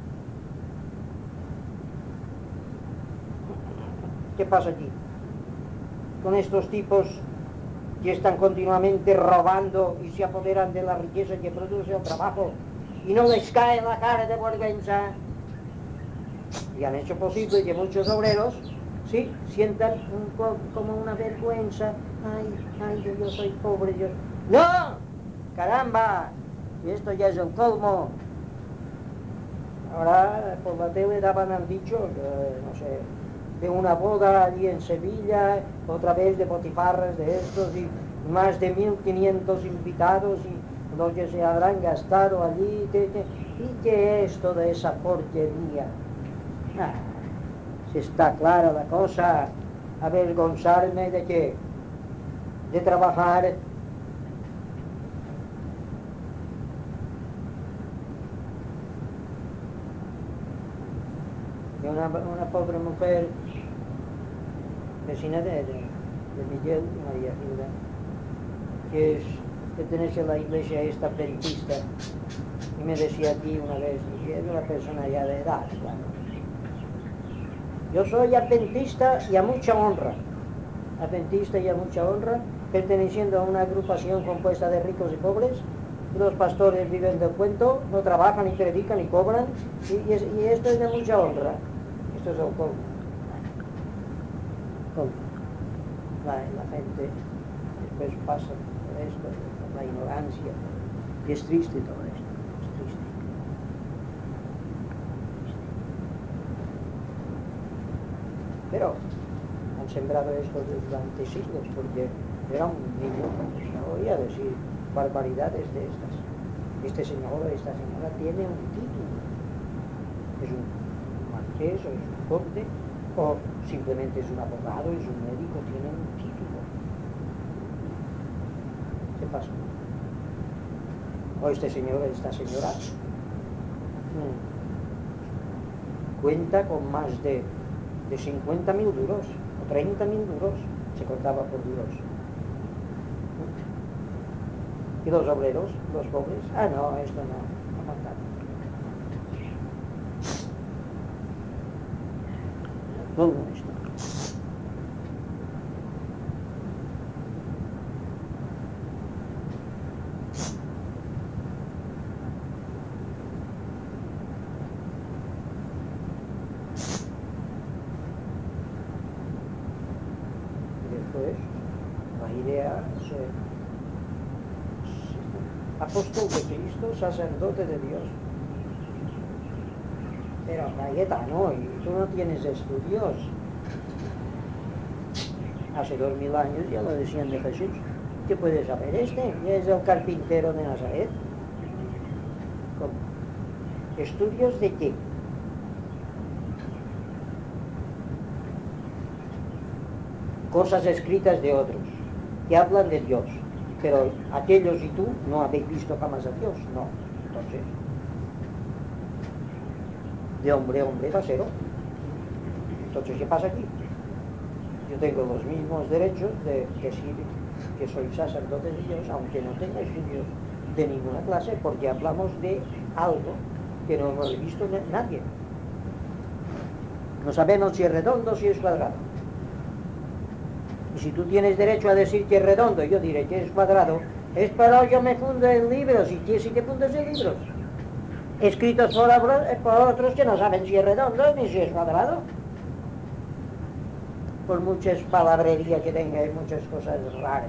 ¿Qué pasa aquí? Con estos tipos que están continuamente robando y se apoderan de la riqueza que produce el trabajo y no les cae la cara de vergüenza. Y han hecho posible que muchos obreros, sí, sientan un, como una vergüenza. Ay, ay, yo, yo soy pobre, yo... ¡No! ¡Caramba! Esto ya es el colmo. Ahora por la tele daban han dicho, eh, no sé, de una boda allí en Sevilla, otra vez de botifarras de estos y más de mil quinientos invitados y lo que se habrán gastado allí, que, que, y que es toda esa porquería. Ah, si está clara la cosa, avergonzarme de qué, de trabajar. Y una, una pobre mujer, vecina de, de, de Miguel, María Hilda, que es, pertenece a la iglesia esta adventista, y me decía aquí una vez, y es una persona ya de edad, claro. Yo soy adventista y a mucha honra, adventista y a mucha honra, perteneciendo a una agrupación compuesta de ricos y pobres, y los pastores viven del cuento, no trabajan, ni predican, ni cobran, y, y, es, y esto es de mucha honra. Esto es el colmo. Colmo. La, la gente después pasa por esto, por la ignorancia, y es triste todo esto, es triste. Pero han sembrado esto durante siglos, porque era un niño que se oía decir barbaridades de estas. Este señor o esta señora tiene un título, es un marqués o es un conde, o simplemente es un abogado, es un médico, tiene un título. ¿Qué pasa? O este señor o esta señora hmm, cuenta con más de de cincuenta mil duros o treinta mil duros, se contaba por duros. Y los obreros, los pobres, ah no, esto no, no contaba. No, no, esto. Apóstol de Cristo, sacerdote de Dios. Pero Cayetano, y tú no tienes estudios. Hace dos mil años ya lo decían de Jesús. ¿Qué puede saber este? Es el carpintero de Nazaret. ¿Cómo? ¿Estudios de qué? Cosas escritas de otros, que hablan de Dios. Pero aquellos y tú no habéis visto jamás a Dios, no. Entonces, de hombre a hombre pasero. Entonces, ¿qué pasa aquí? Yo tengo los mismos derechos de decir que soy sacerdote de Dios, aunque no tenga estudios de ninguna clase, porque hablamos de algo que no hemos visto nadie. No sabemos si es redondo o si es cuadrado. Y si tú tienes derecho a decir que es redondo, yo diré que es cuadrado, es para yo me fundo en libros, y que si te fundas en libros, escritos por, por otros que no saben si es redondo ni si es cuadrado. Por muchas palabrerías que tenga y muchas cosas raras.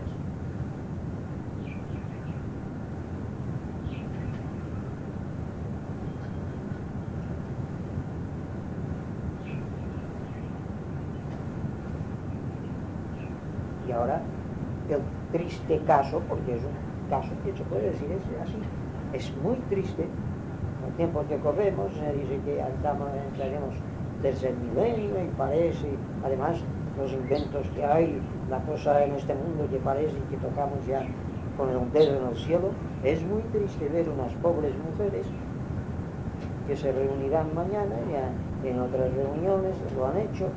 Y ahora, el triste caso, porque es un caso que se puede decir es así, es muy triste, el tiempo que corremos, se dice que andamos, entraremos desde el milenio y parece, además, los inventos que hay, la cosa en este mundo que parece que tocamos ya con el dedo en el cielo, es muy triste ver unas pobres mujeres que se reunirán mañana, ya en otras reuniones lo han hecho,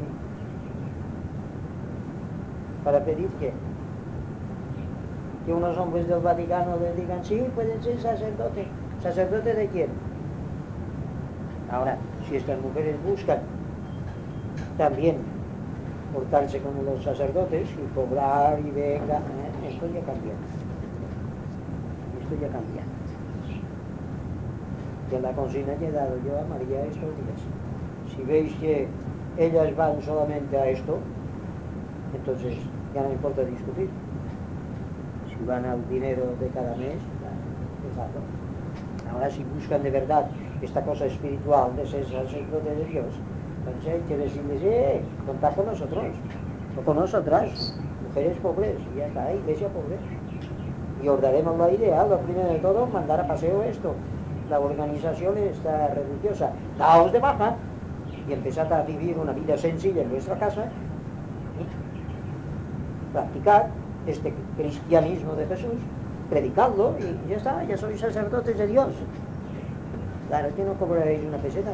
para pedir que, que unos hombres del Vaticano le digan, sí, pueden ser sacerdote. ¿Sacerdote de quién? Ahora, si estas mujeres buscan también portarse como los sacerdotes y cobrar y venga, eh, esto ya cambia. Esto ya cambia. Que la consigna que he dado yo a María estos días. Si veis que ellas van solamente a esto, entonces ya no importa discutir. Si van al dinero de cada mes, ya, exacto. Ahora si buscan de verdad esta cosa espiritual de ser sacerdote de Dios, entonces hay que decirles, eh, contad con nosotros, o con nosotras, mujeres pobres, y ya está, iglesia pobre. Y os daremos la idea, lo primero de todo, mandar a paseo esto, la organización está religiosa, daos de baja, y empezad a vivir una vida sencilla en vuestra casa, practicad este cristianismo de Jesús, predicadlo, y ya está, ya sois sacerdotes de Dios. Claro que no cobraréis una peseta.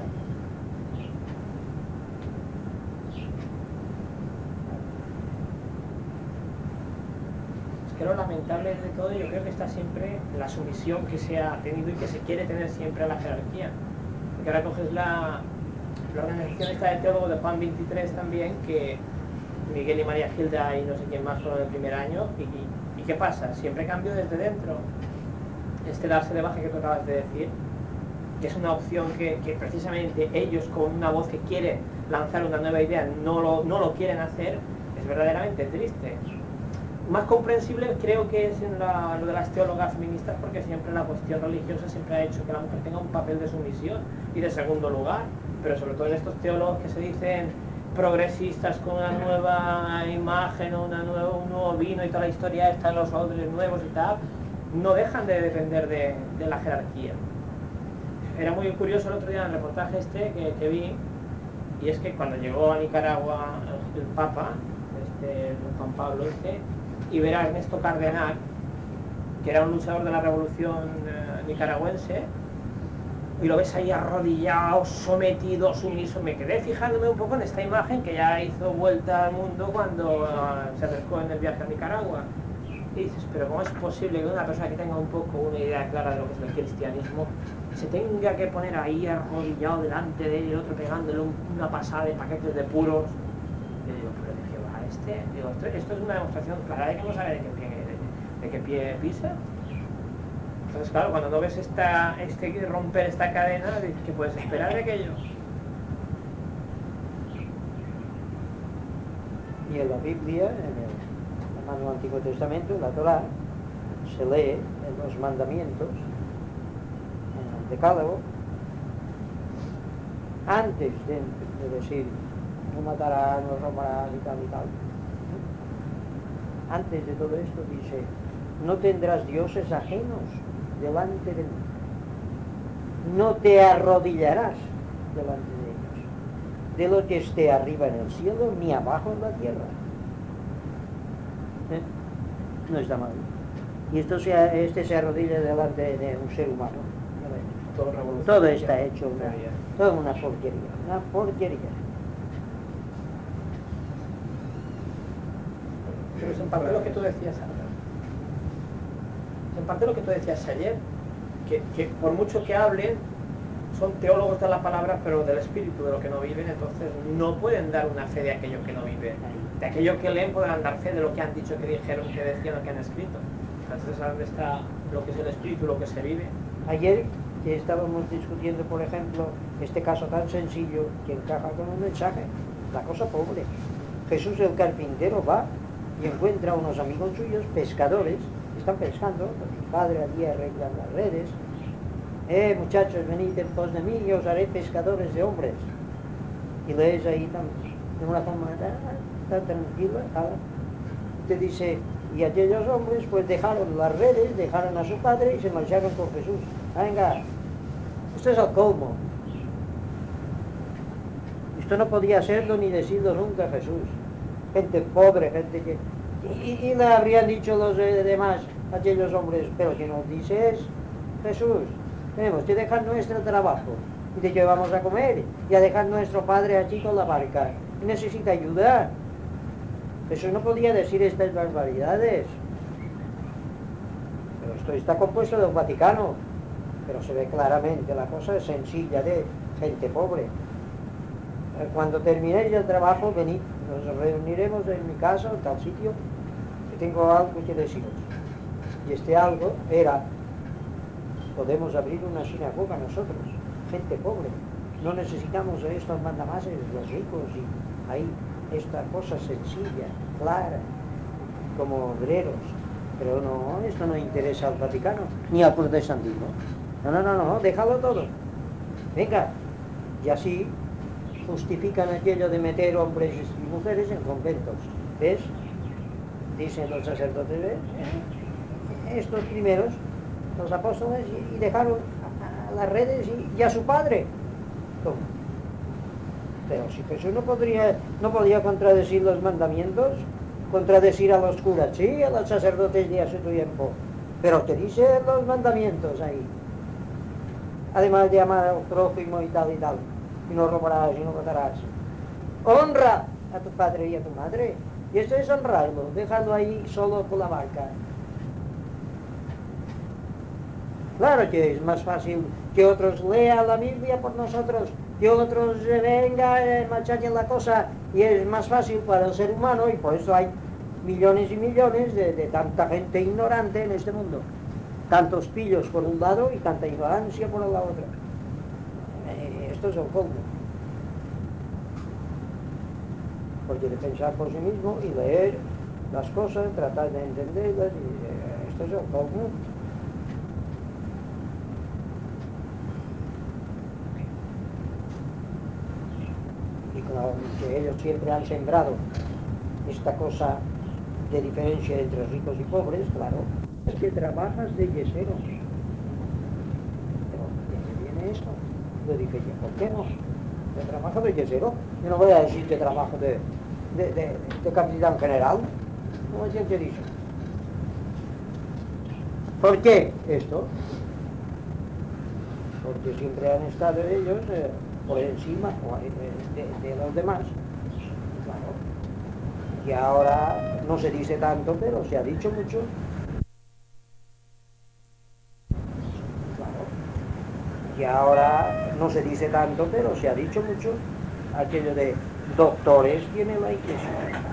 Es que lo lamentable de todo, yo creo que está siempre la sumisión que se ha tenido y que se quiere tener siempre a la jerarquía. Porque ahora coges la, la organización esta de teólogos de Juan veintitrés también, que Miguel y María Gilda y no sé quién más fueron del primer año, y, y, y ¿qué pasa? Siempre cambio desde dentro. Este darse de baja que tú acabas de decir, que es una opción que, que precisamente ellos con una voz que quiere lanzar una nueva idea no lo, no lo quieren hacer, es verdaderamente triste. Más comprensible creo que es en la, lo de las teólogas feministas, porque siempre la cuestión religiosa siempre ha hecho que la mujer tenga un papel de sumisión y de segundo lugar, pero sobre todo en estos teólogos que se dicen progresistas con una nueva imagen, una nueva, un nuevo vino y toda la historia esta de los odres nuevos y tal, no dejan de depender de, de la jerarquía. Era muy curioso el otro día en el reportaje este que, que vi, y es que cuando llegó a Nicaragua el, el Papa, este, Juan Pablo este, y ver a Ernesto Cardenal, que era un luchador de la revolución eh, nicaragüense, y lo ves ahí arrodillado, sometido, sumiso. Me quedé fijándome un poco en esta imagen que ya hizo vuelta al mundo cuando uh, se acercó en el viaje a Nicaragua. Y dices, pero ¿cómo es posible que una persona que tenga un poco una idea clara de lo que es el cristianismo se tenga que poner ahí arrodillado delante de él y el otro pegándole un, una pasada de paquetes de puros? Y digo, ¿pero de qué va este? Digo, esto, esto es una demostración clara de que no sabe de qué pie, de, de qué pie pisa. Entonces, claro, cuando no ves esta, este romper esta cadena, ¿qué puedes esperar de aquello? Y en la Biblia, en el en el Antiguo Testamento, la Torá, se lee en los mandamientos, en el Decálogo, antes de, de decir no matarás, no robarás y tal y tal, antes de todo esto dice, no tendrás dioses ajenos delante de mí, no te arrodillarás delante de ellos, de lo que esté arriba en el cielo ni abajo en la tierra. ¿Eh? No está mal. Y esto se, este se arrodilla delante de un ser humano. Todo, todo está hecho una, toda una porquería, una porquería. Pero es en parte lo que tú decías antes. Es en parte lo que tú decías ayer, que, que por mucho que hablen, son teólogos de la palabra, pero del espíritu, de lo que no viven, entonces no pueden dar una fe de aquello que no viven. De aquello que leen podrán dar fe de lo que han dicho, que dijeron, que decían, lo que han escrito. Entonces, ¿dónde está lo que es el espíritu, lo que se vive? Ayer que estábamos discutiendo, por ejemplo, este caso tan sencillo que encaja con un mensaje, la cosa pobre. Jesús el carpintero va y encuentra a unos amigos suyos, pescadores, están pescando, con su padre allí arreglan las redes. Eh, muchachos, venid en pos de mí y os haré pescadores de hombres. Y lees ahí tan, de una forma tan, tan tranquila, ¿sabes? Te dice, y aquellos hombres pues dejaron las redes, dejaron a su padre y se marcharon con Jesús. Ah, venga, esto es el colmo. Esto no podía serlo ni decirlo nunca Jesús. Gente pobre, gente que... Y, y le habrían dicho los eh, demás, aquellos hombres, pero que nos dice es Jesús, tenemos que dejar nuestro trabajo. ¿Y de qué vamos a comer? Y a dejar nuestro padre allí con la barca. Y necesita ayuda. Jesús no podía decir estas barbaridades. Pero esto está compuesto del Vaticano. Pero se ve claramente, la cosa es sencilla, de gente pobre. Cuando terminéis el trabajo, venid, nos reuniremos en mi casa, en tal sitio, que tengo algo que deciros. Y este algo era, podemos abrir una sinagoga nosotros, gente pobre. No necesitamos de estos mandamases, los ricos, y ahí esta cosa sencilla, clara, como obreros. Pero no, esto no interesa al Vaticano, ni al protestantismo. No, no, no, no, déjalo todo. Venga, y así justifican aquello de meter hombres y mujeres en conventos. ¿Ves? Dicen los sacerdotes, ¿ves? Estos primeros, los apóstoles, y dejaron a, a las redes y, y a su padre. ¿Cómo? Pero si Jesús no podría, no podía contradecir los mandamientos, contradecir a los curas, sí, a los sacerdotes de a su tiempo, pero te dice los mandamientos ahí. Además de amar al prójimo y tal y tal, y no robarás y no matarás. Honra a tu padre y a tu madre. Y esto es honrarlo, dejarlo ahí solo con la vaca. Claro que es más fácil que otros lean la Biblia por nosotros, que otros eh, vengan, eh, machaquen la cosa, y es más fácil para el ser humano, y por eso hay millones y millones de, de tanta gente ignorante en este mundo. Tantos pillos por un lado y tanta ignorancia por la otra. Eh, esto es el colmo. Porque de pensar por sí mismo y leer las cosas, tratar de entenderlas, y, eh, esto es el colmo. Y claro, que ellos siempre han sembrado esta cosa de diferencia entre ricos y pobres, claro. Es que trabajas de yesero. Pero, ¿de qué viene esto? Lo dije yo, ¿por qué no? Yo trabajo de yesero. Yo no voy a decir que trabajo de, de, de, de capitán general. No es el que dice. ¿Por qué esto? Porque siempre han estado ellos eh, por encima de, de, de los demás. Claro. Y ahora no se dice tanto, pero se ha dicho mucho. Y ahora no se dice tanto, pero se ha dicho mucho, aquello de doctores tiene la iglesia.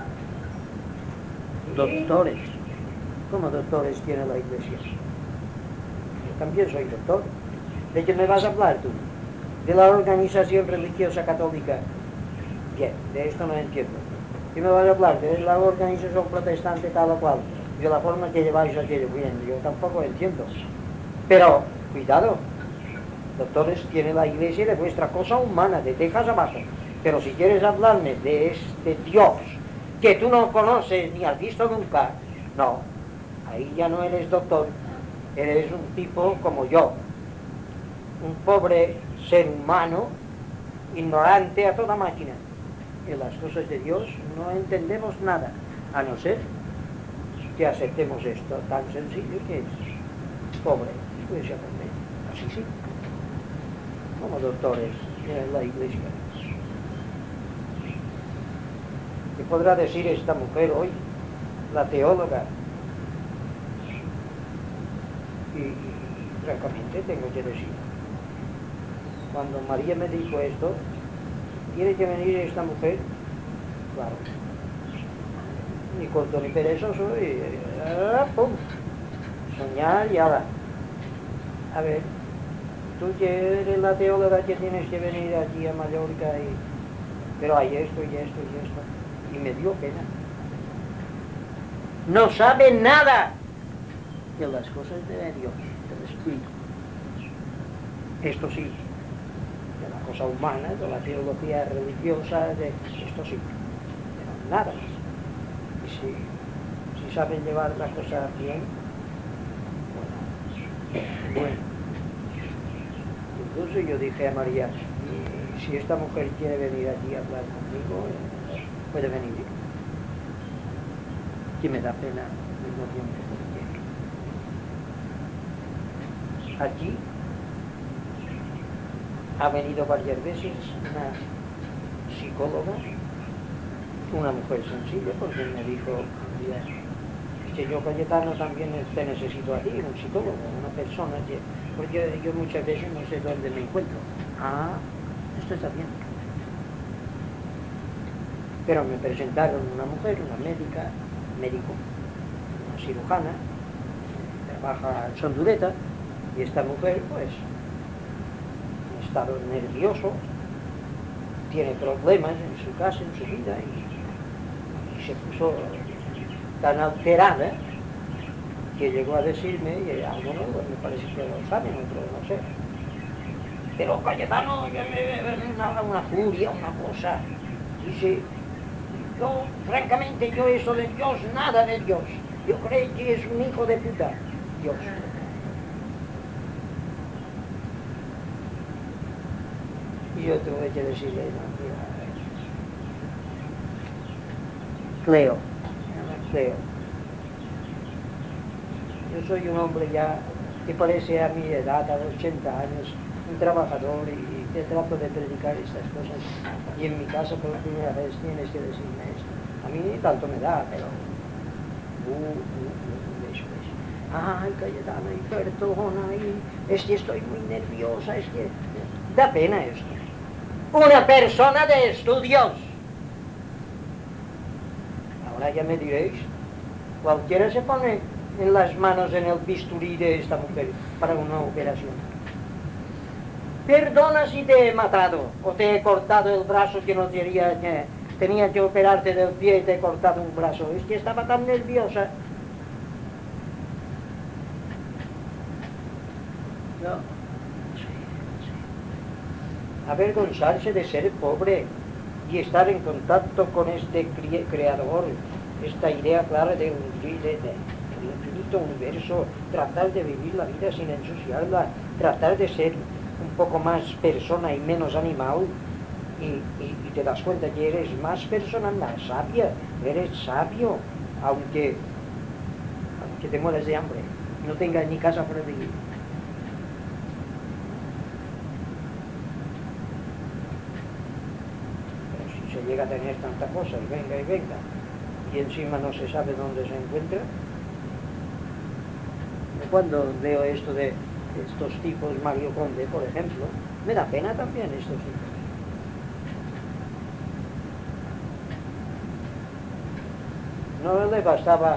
Doctores. ¿Cómo doctores tiene la iglesia? Yo también soy doctor. ¿De qué me vas a hablar tú? De la organización religiosa católica. Bien, de esto no entiendo. ¿Qué me vas a hablar? De la organización protestante tal o cual. De la forma que lleváis aquello. Bien, yo tampoco entiendo. Pero, cuidado. Doctores tiene la iglesia de vuestra cosa humana, de tejas abajo. Pero si quieres hablarme de este Dios que tú no conoces ni has visto nunca, no, ahí ya no eres doctor, eres un tipo como yo, un pobre ser humano, ignorante a toda máquina. En las cosas de Dios no entendemos nada, a no ser que aceptemos esto tan sencillo que es pobre, iglesia también, así sí. Como doctores en la iglesia. ¿Qué podrá decir esta mujer hoy, la teóloga? Y, y francamente tengo que decir, cuando María me dijo esto, ¿tiene que venir esta mujer? Claro. Ni corto ni perezoso, y ah, pum, soñar y ahora. A ver, tú que eres la teóloga que tienes que venir aquí a Mallorca, y... pero hay esto y esto y esto. Y me dio pena. No sabe nada de las cosas de Dios, del Espíritu. Esto sí, de la cosa humana, de la teología religiosa, de esto sí, pero nada más. Y si, si saben llevar la cosa bien, bueno, bueno. Entonces yo dije a María, si esta mujer quiere venir aquí a hablar conmigo, puede venir. Que me da pena al mismo tiempo porque aquí ha venido varias veces una psicóloga, una mujer sencilla, porque me dijo, que yo, Cayetano, también te necesito a ti, un psicólogo, una persona que... Porque yo muchas veces no sé dónde me encuentro. Ah, esto está bien. Pero me presentaron una mujer, una médica, médico, una cirujana, trabaja en Sondureta, y esta mujer, pues, ha estado nervioso, tiene problemas en su casa, en su vida, y, y se puso tan alterada que llegó a decirme, y algunos me parece que lo saben, otros no sé, Pero Cayetano, ya me, una, una furia, una cosa. Dice, yo, francamente, yo eso de Dios, nada de Dios. Yo creo que es un hijo de puta, Dios. Y yo tuve que decirle, no, mira, Cleo, Cleo. Yo soy un hombre ya que parece a mi edad, a los ochenta años, un trabajador y que trato de predicar estas cosas. Y en mi casa por primera vez tienes que decirme esto. A mí tanto me da, pero... Uh, uh, uh, eso es. Ay, Cayetano, y perdona, y es que estoy muy nerviosa, es que... Da pena esto. Una persona de estudios. Ahora ya me diréis, cualquiera se pone en las manos en el bisturí de esta mujer para una operación. Perdona si te he matado o te he cortado el brazo que no quería, que tenía que operarte del pie y te he cortado un brazo. Es que estaba tan nerviosa. No. Avergonzarse de ser pobre y estar en contacto con este creador, esta idea clara de un, de, de, del infinito universo, tratar de vivir la vida sin ensuciarla, tratar de ser un poco más persona y menos animal, y, y, y te das cuenta que eres más persona, más sabia, eres sabio, aunque, aunque te mueres de hambre, no tengas ni casa para vivir. Pero si se llega a tener tanta cosa, y venga y venga, y encima no se sabe dónde se encuentra. Cuando veo esto de estos tipos, Mario Conde, por ejemplo, me da pena también estos tipos. No le bastaba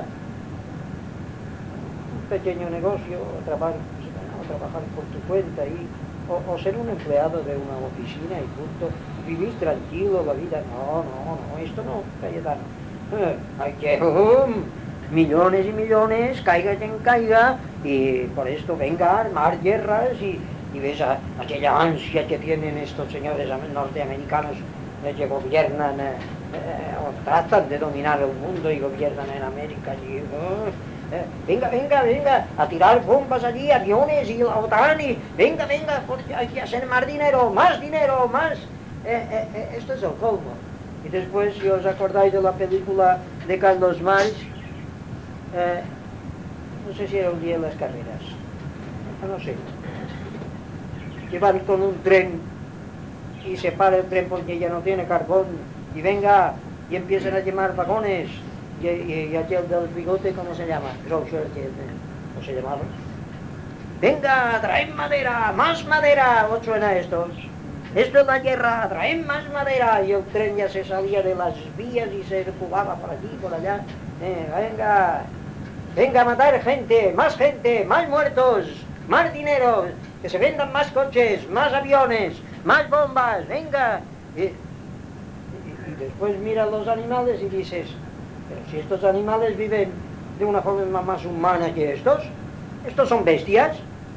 un pequeño negocio, o trabajar, o trabajar por tu cuenta, y, o, o ser un empleado de una oficina y punto, vivir tranquilo la vida. No, no, no, esto no, Cayetano. Eh, hay que... Um, millones y millones, caiga quien caiga, y por esto venga a armar guerras, y, y ves a, aquella ansia que tienen estos señores norteamericanos eh, que gobiernan, eh, eh, o tratan de dominar el mundo y gobiernan en América. Y, uh, eh, venga, venga, venga, a tirar bombas allí, aviones y la OTAN, y venga, venga, porque hay que hacer más dinero, más dinero, más. Eh, eh, eh, esto es el colmo. Y después, si os acordáis de la película de Carlos Marx, Eh, no sé si era un día en las carreras, no sé, que van con un tren y se para el tren porque ya no tiene carbón, y venga, y empiezan a quemar vagones, y, y, y aquel del bigote, ¿cómo se llama? Groucho, ¿cómo se llamaba? Venga, traen madera, más madera, o suena estos. Esto es la guerra, traen más madera, y el tren ya se salía de las vías y se circulaba por aquí, por allá. Eh, venga, venga a matar gente, más gente, más muertos, más dinero, que se vendan más coches, más aviones, más bombas, venga. Y, y, y después miras los animales y dices, pero si estos animales viven de una forma más humana que estos, estos son bestias.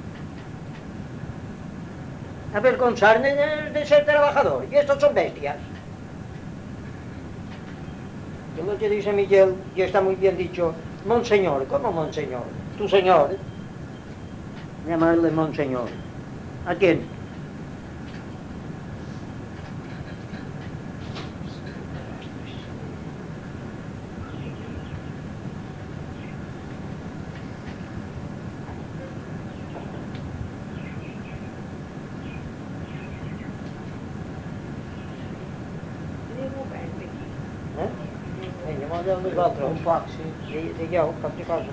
Avergonzarme de, de ser trabajador, y estos son bestias. Y lo que dice Miguel, y está muy bien dicho, Monseñor, ¿cómo Monseñor? Tu señor, llamarle Monseñor. ¿A quién? Un poc, sí. Digueu, qualque cosa.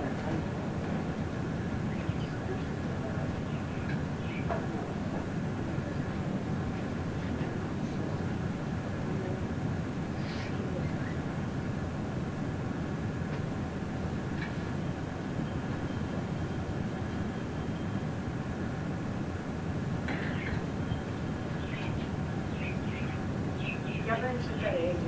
Ja l'ensenyaré, jo.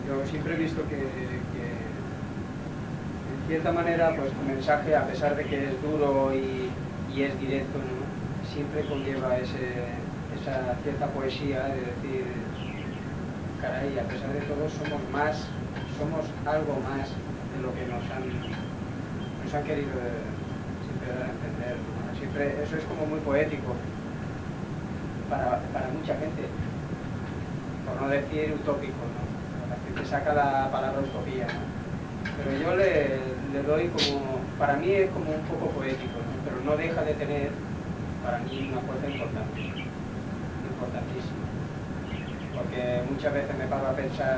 yo siempre he visto que, que en cierta manera, pues tu mensaje, a pesar de que es duro y, y es directo, ¿no? Siempre conlleva ese, esa cierta poesía de decir, caray, a pesar de todo somos más, somos algo más de lo que nos han, nos han querido siempre dar a entender, ¿no? Siempre, eso es como muy poético para, para mucha gente, por no decir utópico, ¿no? La gente saca la palabra utopía, ¿no? Pero yo le, le doy como, para mí es como un poco poético, ¿no? Pero no deja de tener para mí una fuerza importante, importantísima, porque muchas veces me paro a pensar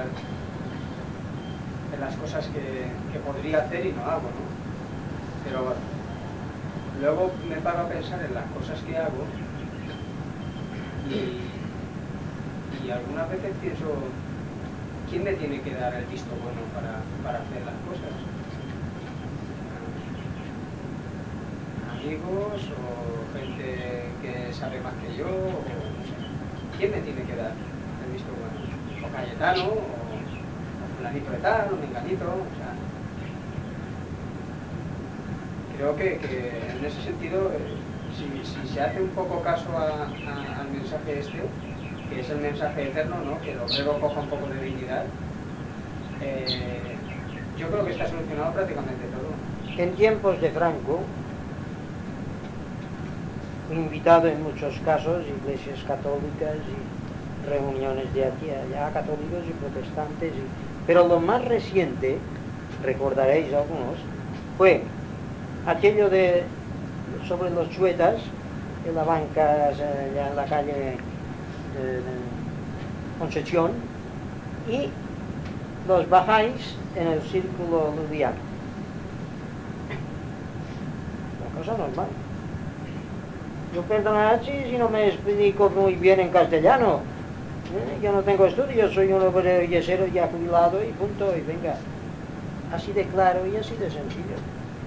en las cosas que, que podría hacer y no hago, ¿no? Pero luego me paro a pensar en las cosas que hago y, y algunas veces pienso, ¿quién me tiene que dar el visto bueno para, para hacer las cosas? ¿Amigos o gente que sabe más que yo? O, ¿quién me tiene que dar el visto bueno? ¿O Cayetano? ¿O, o fulanito de tal? ¿O menganito? O sea, creo que, que en ese sentido, eh, si, si se hace un poco caso a, a, al mensaje este, que es el mensaje eterno, ¿no? Que el obrero coja un poco de dignidad, eh, yo creo que está solucionado prácticamente todo. En tiempos de Franco, invitado en muchos casos, iglesias católicas y reuniones de aquí a allá, católicos y protestantes, y... pero lo más reciente, recordaréis algunos, fue aquello de sobre los chuetas, en la banca, allá en la calle eh, Concepción, y los bajáis en el círculo ludiano. Una cosa normal. Yo perdonad si, si no me explico muy bien en castellano. ¿Eh? Yo no tengo estudios, soy un obrero yesero ya jubilado y punto, y venga. Así de claro y así de sencillo.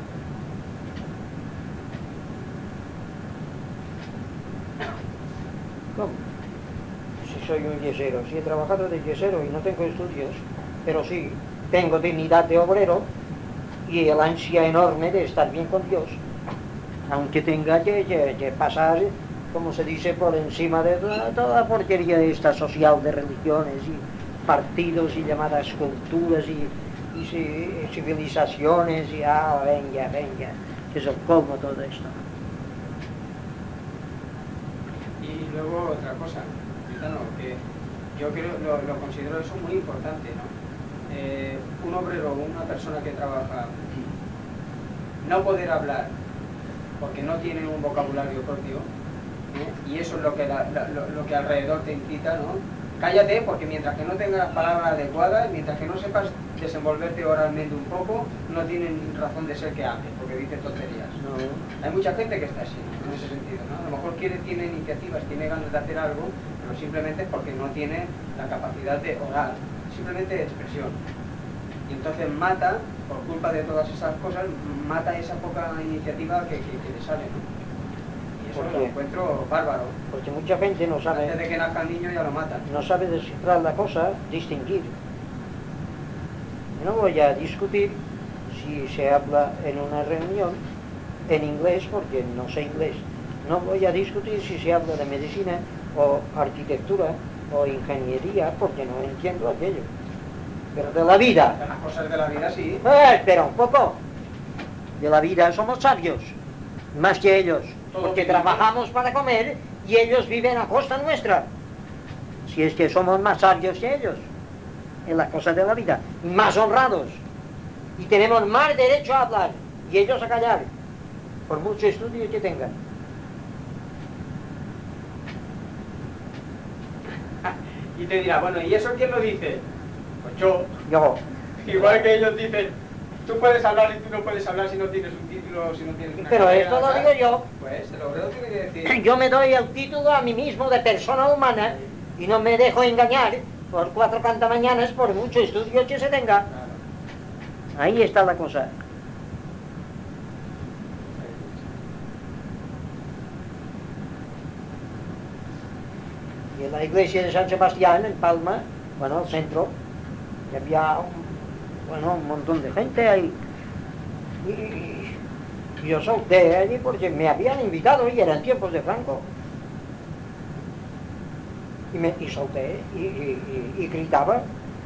¿Cómo? Si soy un yesero, si he trabajado de yesero y no tengo estudios, pero sí tengo dignidad de obrero y el ansia enorme de estar bien con Dios, aunque tenga que, que, que pasar, como se dice, por encima de toda, toda la porquería esta social de religiones y partidos y llamadas culturas y, y, y civilizaciones y ah, venga, venga, que es el colmo todo esto. Y luego otra cosa, no, que yo creo, lo, lo considero eso muy importante, ¿no? Eh, un obrero o una persona que trabaja, no poder hablar porque no tienen un vocabulario propio, ¿eh? Y eso es lo que, la, la, lo, lo que alrededor te incita, ¿no? Cállate, porque mientras que no tengas palabras adecuadas, mientras que no sepas desenvolverte oralmente un poco, no tienen razón de ser que hables, porque dicen tonterías. No. Hay mucha gente que está así, ¿no? En ese sentido, ¿no? A lo mejor quiere, tiene iniciativas, tiene ganas de hacer algo, pero simplemente es porque no tiene la capacidad de oral, simplemente de expresión. Y entonces mata, por culpa de todas esas cosas, mata esa poca iniciativa que, que, que le sale, ¿no? Y eso lo encuentro bárbaro. Porque mucha gente no sabe... Antes de que nazca el niño ya lo matan. No sabe descifrar la cosa, distinguir. No voy a discutir si se habla en una reunión en inglés, porque no sé inglés. No voy a discutir si se habla de medicina o arquitectura o ingeniería, porque no entiendo aquello. Pero de la vida. De las cosas de la vida, sí. Eh, espera un poco. De la vida somos sabios, más que ellos, Todo porque bien, trabajamos ¿no? para comer y ellos viven a costa nuestra. Si es que somos más sabios que ellos en las cosas de la vida, más honrados, y tenemos más derecho a hablar y ellos a callar, por mucho estudio que tengan. Y te dirá, bueno, ¿y eso quién lo dice? Pues yo. Yo. Igual que ellos dicen, tú puedes hablar y tú no puedes hablar si no tienes un título, si no tienes una Pero carrera, esto lo ¿sabes? digo yo. Pues el obrero tiene que decir... Yo me doy el título a mí mismo de persona humana y no me dejo engañar por cuatro cantamañanas por mucho estudio que se tenga. Claro. Ahí está la cosa. Y en la iglesia de San Sebastián, en Palma, bueno, el centro, y había un, bueno, un montón de gente ahí. Y, y yo solté allí porque me habían invitado y eran tiempos de Franco. Y, me, y solté y, y, y, y gritaba.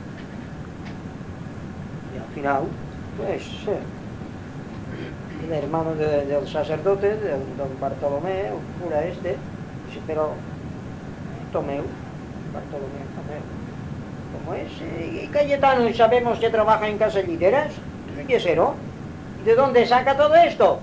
Y al final, pues, eh, el hermano de, del sacerdote, del don Bartolomé, el cura este, dice, pero Tomeu, Bartolomé Tomeu, ¿cómo es? Y Cayetano, y sabemos que trabaja en Casalliteras, ¿qué será? ¿De dónde saca todo esto?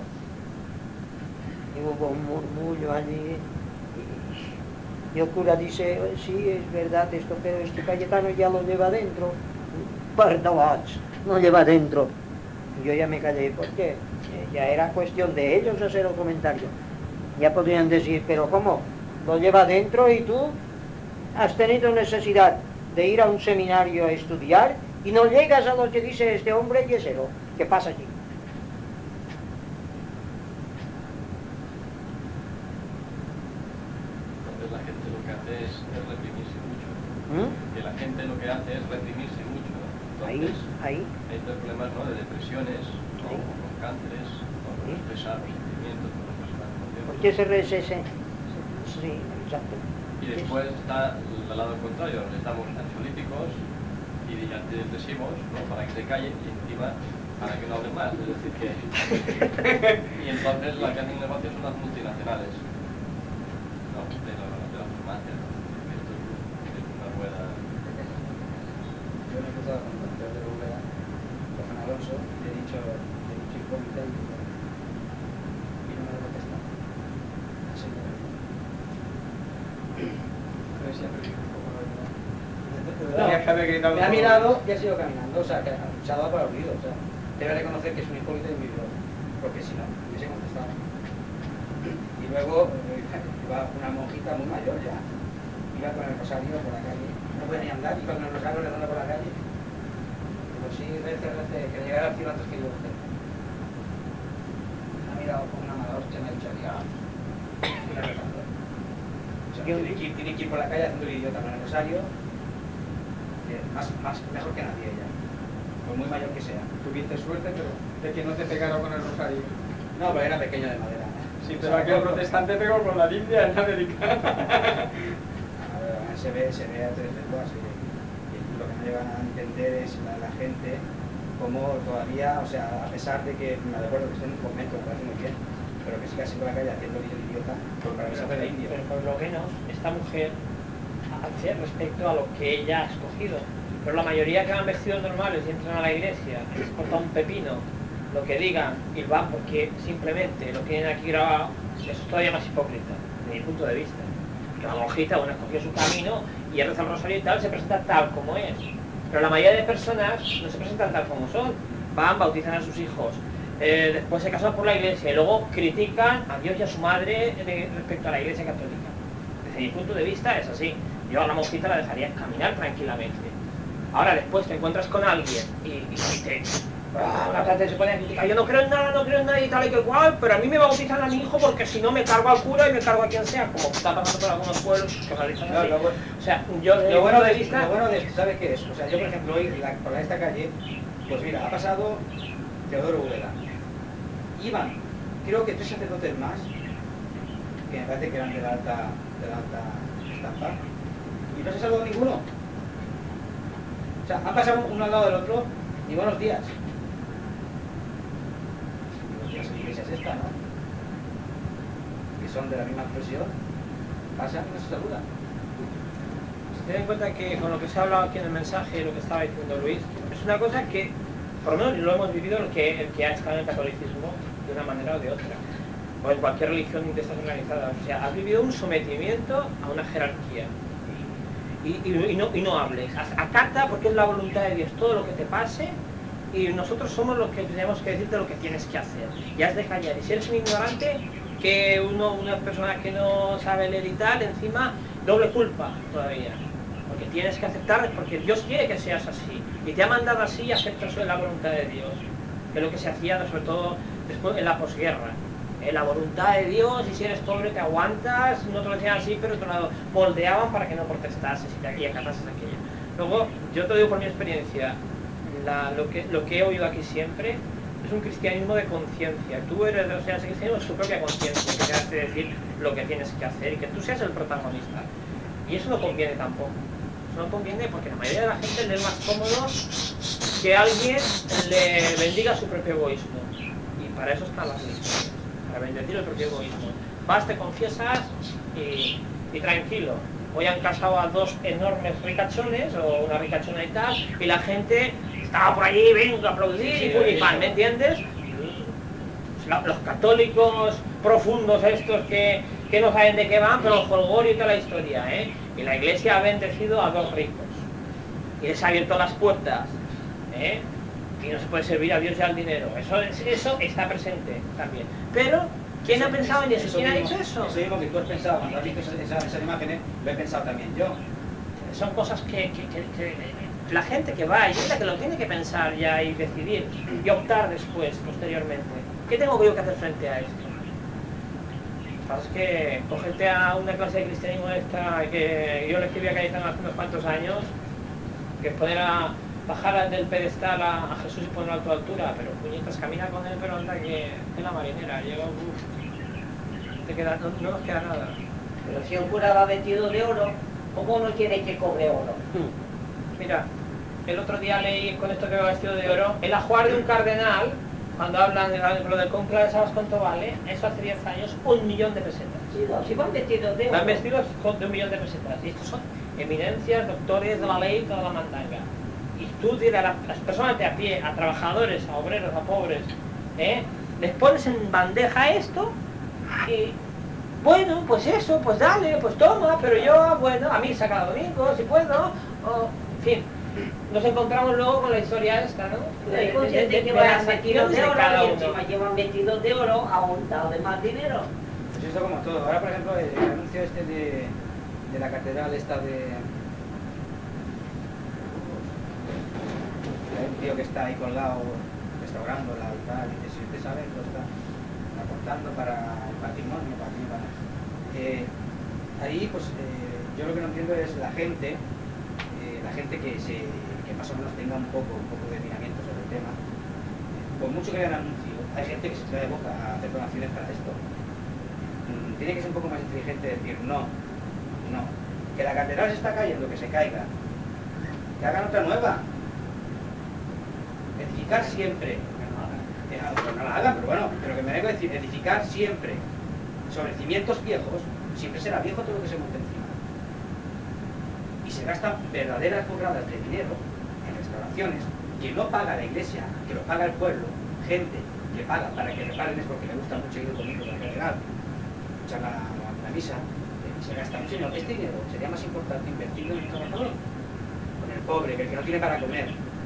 Y hubo un murmullo allí, y, y el cura dice, sí, es verdad esto, pero este Cayetano ya lo lleva dentro. Perdonad, no lleva dentro. Y yo ya me callé, porque ya era cuestión de ellos hacer el comentario. Ya podrían decir, pero ¿cómo? Lo lleva dentro y tú has tenido necesidad de ir a un seminario a estudiar y no llegas a lo que dice este hombre yesero. ¿Qué pasa aquí? Entonces la gente lo que hace es, es reprimirse mucho. ¿Mm? Que la gente lo que hace es reprimirse mucho. Entonces, ahí, ahí. Hay estos problemas, ¿no?, de depresiones, ¿no?, o con cánceres, o con expresar los sentimientos, con expresar las emociones. ¿Por qué se resese? Sí, exacto. Y después está al lado contrario, les damos ansiolíticos y antidepresivos, ¿no?, para que se callen y encima para que no hablen más. Es decir, que... y entonces la que hacen negocios son las multinacionales, ¿no?, de la, de la farmacia. Esto es una buena... Yo me he cruzado con el doctor de Rubén, con Juan Alonso, y le he dicho, le he dicho hipócrita y, y no me lo contesta. Así que... A ver si ha perdido un poco la verdad. No, me ha mirado y ha seguido caminando, o sea, que se ha dado para el olvido, o sea, debe reconocer que es un hipócrita y un vividor, porque si no, hubiese contestado. Y luego iba una monjita muy mayor ya, iba con el rosario por la calle, no podía ni andar, y con el rosario redando por la calle. Digo, sí, rece, rece, que llegara al cielo antes que yo usted. Me ha mirado con una mala hostia, me ha dicho, diga, y la rezando. O sea, tiene que, ir, tiene que ir por la calle haciendo el idiota con el rosario, que más, más, mejor que nadie ella, por muy mayor que sea. Tuviste suerte, pero de que no te pegaron con el rosario. No, pero era pequeño de madera. Sí, pero aquel protestante pegó con la Biblia en América. Se ve, se ve a tres lenguas y, y lo que no llegan a entender es la, la gente como todavía, o sea, a pesar de que, me acuerdo que esté en un convento, me parece muy bien, pero que siga así por la calle haciendo el idiota, porque para mí se hace la India. Pero por lo menos esta mujer hace respecto a lo que ella ha escogido. Pero la mayoría que van vestidos normales y entran a la iglesia, les corta un pepino, lo que digan y van porque simplemente lo tienen aquí grabado, eso es todavía más hipócrita, desde mi punto de vista. Que la monjita, bueno, escogió su camino y reza el rosario y tal, se presenta tal como es. Pero la mayoría de personas no se presentan tal como son. Van, bautizan a sus hijos, eh, después se casan por la iglesia y luego critican a Dios y a su madre de, respecto a la iglesia católica. Desde mi punto de vista es así. Yo a la monjita la dejaría caminar tranquilamente. Ahora después te encuentras con alguien y, y, y te... Ah, la gente se pone a criticar, yo no creo en nada, no creo en nada y tal y que cual, pero a mí me bautizan a mi hijo porque si no me cargo al cura y me cargo a quien sea, como está pasando por algunos pueblos que realizan así. No, bueno, o sea, yo lo bueno de vista... Lo bueno de esto, ¿sabe qué es? O sea, yo por ejemplo hoy la, por esta calle, pues mira, ha pasado Teodoro Ureda. Iban, creo que tres sacerdotes más, que me parece que eran de la alta, de la alta estampa, y no se salvó ninguno. O sea, han pasado uno al lado del otro y buenos días. Las iglesias esta, ¿no? Que son de la misma expresión, pasan y no se saludan. Ten en cuenta que con lo que se ha hablado aquí en el mensaje y lo que estaba diciendo Luis, es una cosa que, por lo menos lo hemos vivido el que, el que ha estado en el catolicismo de una manera o de otra, o en cualquier religión de estas organizadas. O sea, has vivido un sometimiento a una jerarquía. Y, y, y, no, y no hables, acata porque es la voluntad de Dios todo lo que te pase y nosotros somos los que tenemos que decirte lo que tienes que hacer y has de callar. Y si eres un ignorante, que uno, una persona que no sabe leer y tal, encima doble culpa todavía, porque tienes que aceptar, porque Dios quiere que seas así y te ha mandado así y aceptas la voluntad de Dios, que es lo que se hacía sobre todo después en la posguerra. Eh, la voluntad de Dios, y si eres pobre te aguantas, no te lo decían así, pero te lo moldeaban para que no protestases y, te, y acatasses aquello. Luego, yo te digo por mi experiencia, la, lo, que, lo que he oído aquí siempre es un cristianismo de conciencia. Tú eres, o sea, ese cristianismo es tu propia conciencia, que te hace decir lo que tienes que hacer y que tú seas el protagonista. Y eso no conviene tampoco. Eso no conviene porque la mayoría de la gente le es más cómodo que alguien le bendiga su propio egoísmo. Y para eso están las religiones, para bendecir el propio egoísmo. Vas, te confiesas y, y tranquilo. Hoy han casado a dos enormes ricachones, o una ricachona y tal, y la gente estaba por allí, venga a aplaudir sí, y pum y pan, ¿me entiendes? Los católicos profundos estos que, que no saben de qué van, pero el jolgorio y toda la historia, ¿eh? Y la iglesia ha bendecido a dos ricos. Y les ha abierto las puertas, ¿eh? Y no se puede servir a Dios y al dinero. Eso, eso está presente también. Pero ¿quién eso, ha pensado en eso? eso ¿Quién mismo, ha dicho eso? Eso mismo que tú has pensado, cuando has visto esas, esas imágenes, lo he pensado también yo. Son cosas que, que, que, que la gente que va y es la que lo tiene que pensar ya y decidir y optar después, posteriormente. ¿Qué tengo yo que hacer frente a esto? Es que cogerte a una clase de cristianismo esta que yo le escribí a Cayetano hace unos cuantos años, que es poner a bajar del pedestal a, a Jesús y ponerlo a tu altura, pero puñetas, camina con él, pero anda que en la marinera, yo, uf, te queda, no, no nos queda nada. Pero si un cura va vestido de oro, ¿cómo no quiere que cobre oro? Mira, el otro día leí con esto que va vestido de oro, el ajuar de un cardenal, cuando hablan de lo del conclave, ¿sabes cuánto vale? Eso hace diez años, un millón de pesetas. Sí, no, si van vestidos de oro. Van vestidos de un millón de pesetas. Y estos son eminencias, doctores de la ley, toda la mandanga. Y tú dirás a las personas de a pie, a trabajadores, a obreros, a pobres, ¿eh? Les pones en bandeja esto y, bueno, pues eso, pues dale, pues toma, pero yo, bueno, a mí saca domingo, si puedo, o, en fin. Nos encontramos luego con la historia esta, ¿no? Hay De, conscientes de, de, que de van las vestidos acciones de de oro cada y uno. encima llevan vestidos de oro aguantado de más dinero. Pues esto como todo. Ahora, por ejemplo, el, el anuncio este de, de la catedral esta de... Hay un tío que está ahí colgado restaurándola y tal, y dice, si usted sabe, lo está aportando para el patrimonio, para aquí, para... Eh, ahí, pues, eh, yo lo que no entiendo es la gente, eh, la gente que se... que más o menos tenga un poco, un poco de miramiento sobre el tema. Por mucho que vean anuncio, hay gente que se trae de boca a hacer donaciones para esto. Mm, tiene que ser un poco más inteligente decir no, no. Que la catedral se está cayendo, que se caiga. Que hagan otra nueva. Edificar siempre. Que no, hagan. Que no, no la hagan, pero bueno, pero que me vengo a decir, edificar siempre. Sobre cimientos viejos, siempre será viejo todo lo que se monte encima. Y se gastan verdaderas burradas de dinero en restauraciones que no paga la iglesia, que lo paga el pueblo, gente que paga para que reparen, es porque le gusta mucho ir conmigo al general, escuchar la, la, la misa, y se gasta mucho dinero. Este dinero sería más importante invertirlo en el trabajador, con el pobre, que el que no tiene para comer.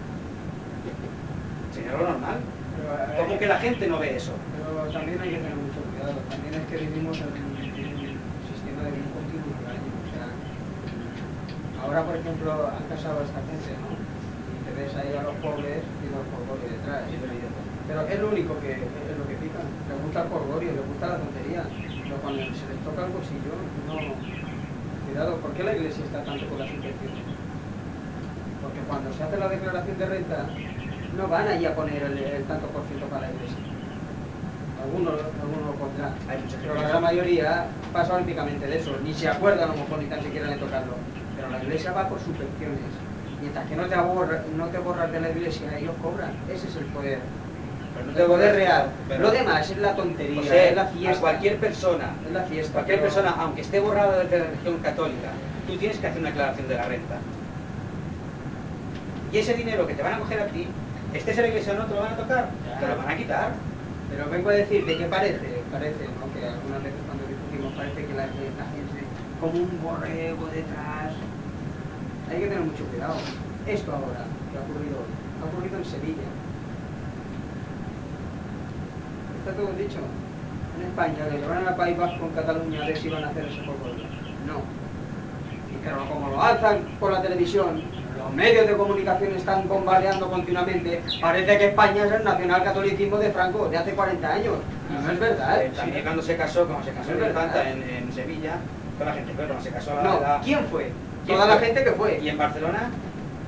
Sería lo normal. Pero, como que la gente no ve eso. Pero también hay que tener mucho cuidado. También es que vivimos en un sistema de bien continuo. O sea, ahora, por ejemplo, han casado a esta gente, ¿no? Y te ves ahí a los pobres y los porgorios detrás. Sí, pero, pero es lo único que es lo que pican. Les gusta el porgorio, les gusta la tontería. Pero cuando se les toca el bolsillo, no. Cuidado, ¿por qué la iglesia está tanto con las subvenciones? Porque cuando se hace la declaración de renta, no van allí a poner el, el tanto por ciento para la iglesia. Algunos, algunos lo pondrán. Pero la gran mayoría pasa olímpicamente de eso. Ni se acuerdan a lo mejor ni tan siquiera de tocarlo. Pero la iglesia va por subvenciones. Mientras que no te, aborra, no te borras de la iglesia, ellos cobran. Ese es el poder. Pero no el te poder puedes, real. Pero lo demás es la tontería, o sea, es la fiesta. A cualquier persona, es la fiesta, cualquier pero... persona, aunque esté borrada de la religión católica, tú tienes que hacer una declaración de la renta. Y ese dinero que te van a coger a ti, estés en la iglesia o no, te lo van a tocar, te lo van a quitar. Pero vengo a decir, ¿de qué parece? Parece, ¿no? Que algunas veces cuando discutimos parece que la, la gente como un borrego detrás. Hay que tener mucho cuidado. Esto ahora, que ha ocurrido, ha ocurrido en Sevilla. Está todo dicho. En España, que van al País Vasco, en Cataluña, a ver si van a hacer ese poco. No. Y pero como lo alzan por la televisión, los medios de comunicación están bombardeando continuamente, parece que España es el nacionalcatolicismo de Franco, de hace cuarenta años. No es verdad. Eh, también cuando se casó, como se casó en Infanta en, en Sevilla, toda la gente fue, cuando se casó la No, la... ¿quién fue? ¿Quién Toda fue? la gente que fue. ¿Y en Barcelona?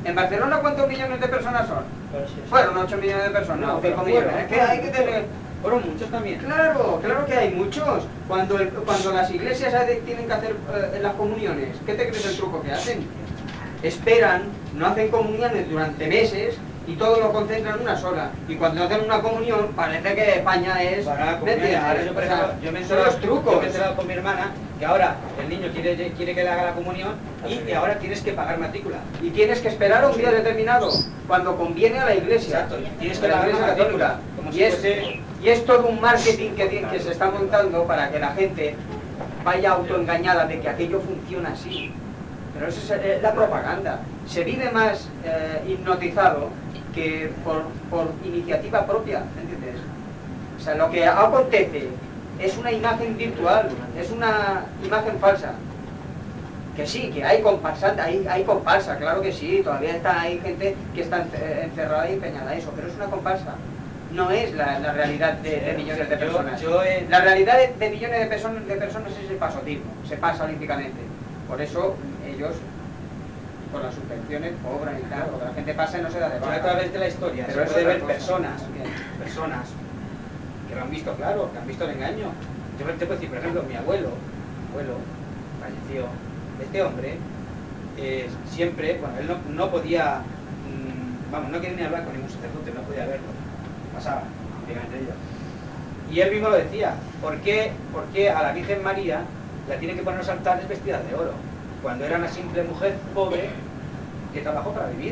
¿En Barcelona cuántos millones de personas son? Pero sí, sí. Fueron ocho millones de personas, No, o cinco pero millones. fueron, Es que hay que tener... Fueron muchos también. Claro, claro que hay muchos. Cuando, el- cuando las iglesias hay- tienen que hacer eh, las comuniones, ¿qué te crees el truco que hacen? Esperan, no hacen comuniones durante meses y todo lo concentran en una sola. Y cuando hacen una comunión, parece que España es... Para la ¿me comunidad, entiendes? ahora yo, por O sea, ejemplo, yo me he son enterado, los trucos. yo me he enterado con mi hermana que ahora el niño quiere, quiere que le haga la comunión y, y ahora tienes que pagar matrícula. Y tienes que esperar a un día determinado, cuando conviene a la iglesia. Exacto, tienes que a la pagar iglesia matrícula. católica. Como Y si es, fuese... y es todo un marketing que, ti- que se está montando para que la gente vaya autoengañada de que aquello funciona así. Pero eso es eh, la propaganda. Se vive más eh, hipnotizado que por, por iniciativa propia, ¿entiendes? O sea, lo que acontece es una imagen virtual, es una imagen falsa. Que sí, que hay comparsa, hay, hay comparsa, claro que sí, todavía está, hay gente que está ence- encerrada y empeñada a eso, pero es una comparsa. No es la, la realidad de, de millones de Yo- personas. yo he- La realidad de, de millones de, personas de personas es el pasotismo, se pasa olímpicamente. Por eso ellos, con las subvenciones, cobran y tal, porque la gente pasa y no se da de Yo a baja. través de la historia Pero se es puede otra ver cosa personas, también. personas que lo han visto claro, que han visto el engaño. Yo te puedo decir, por ejemplo, mi abuelo, abuelo falleció, este hombre, eh, siempre, bueno, él no, no podía, mmm, vamos, no quería ni hablar con ningún sacerdote, no podía verlo, pasaba, entre ellos. Y él mismo lo decía, ¿por qué, ¿por qué a la Virgen María la tienen que poner los altares vestidas de oro? Cuando era una simple mujer pobre que trabajó para vivir.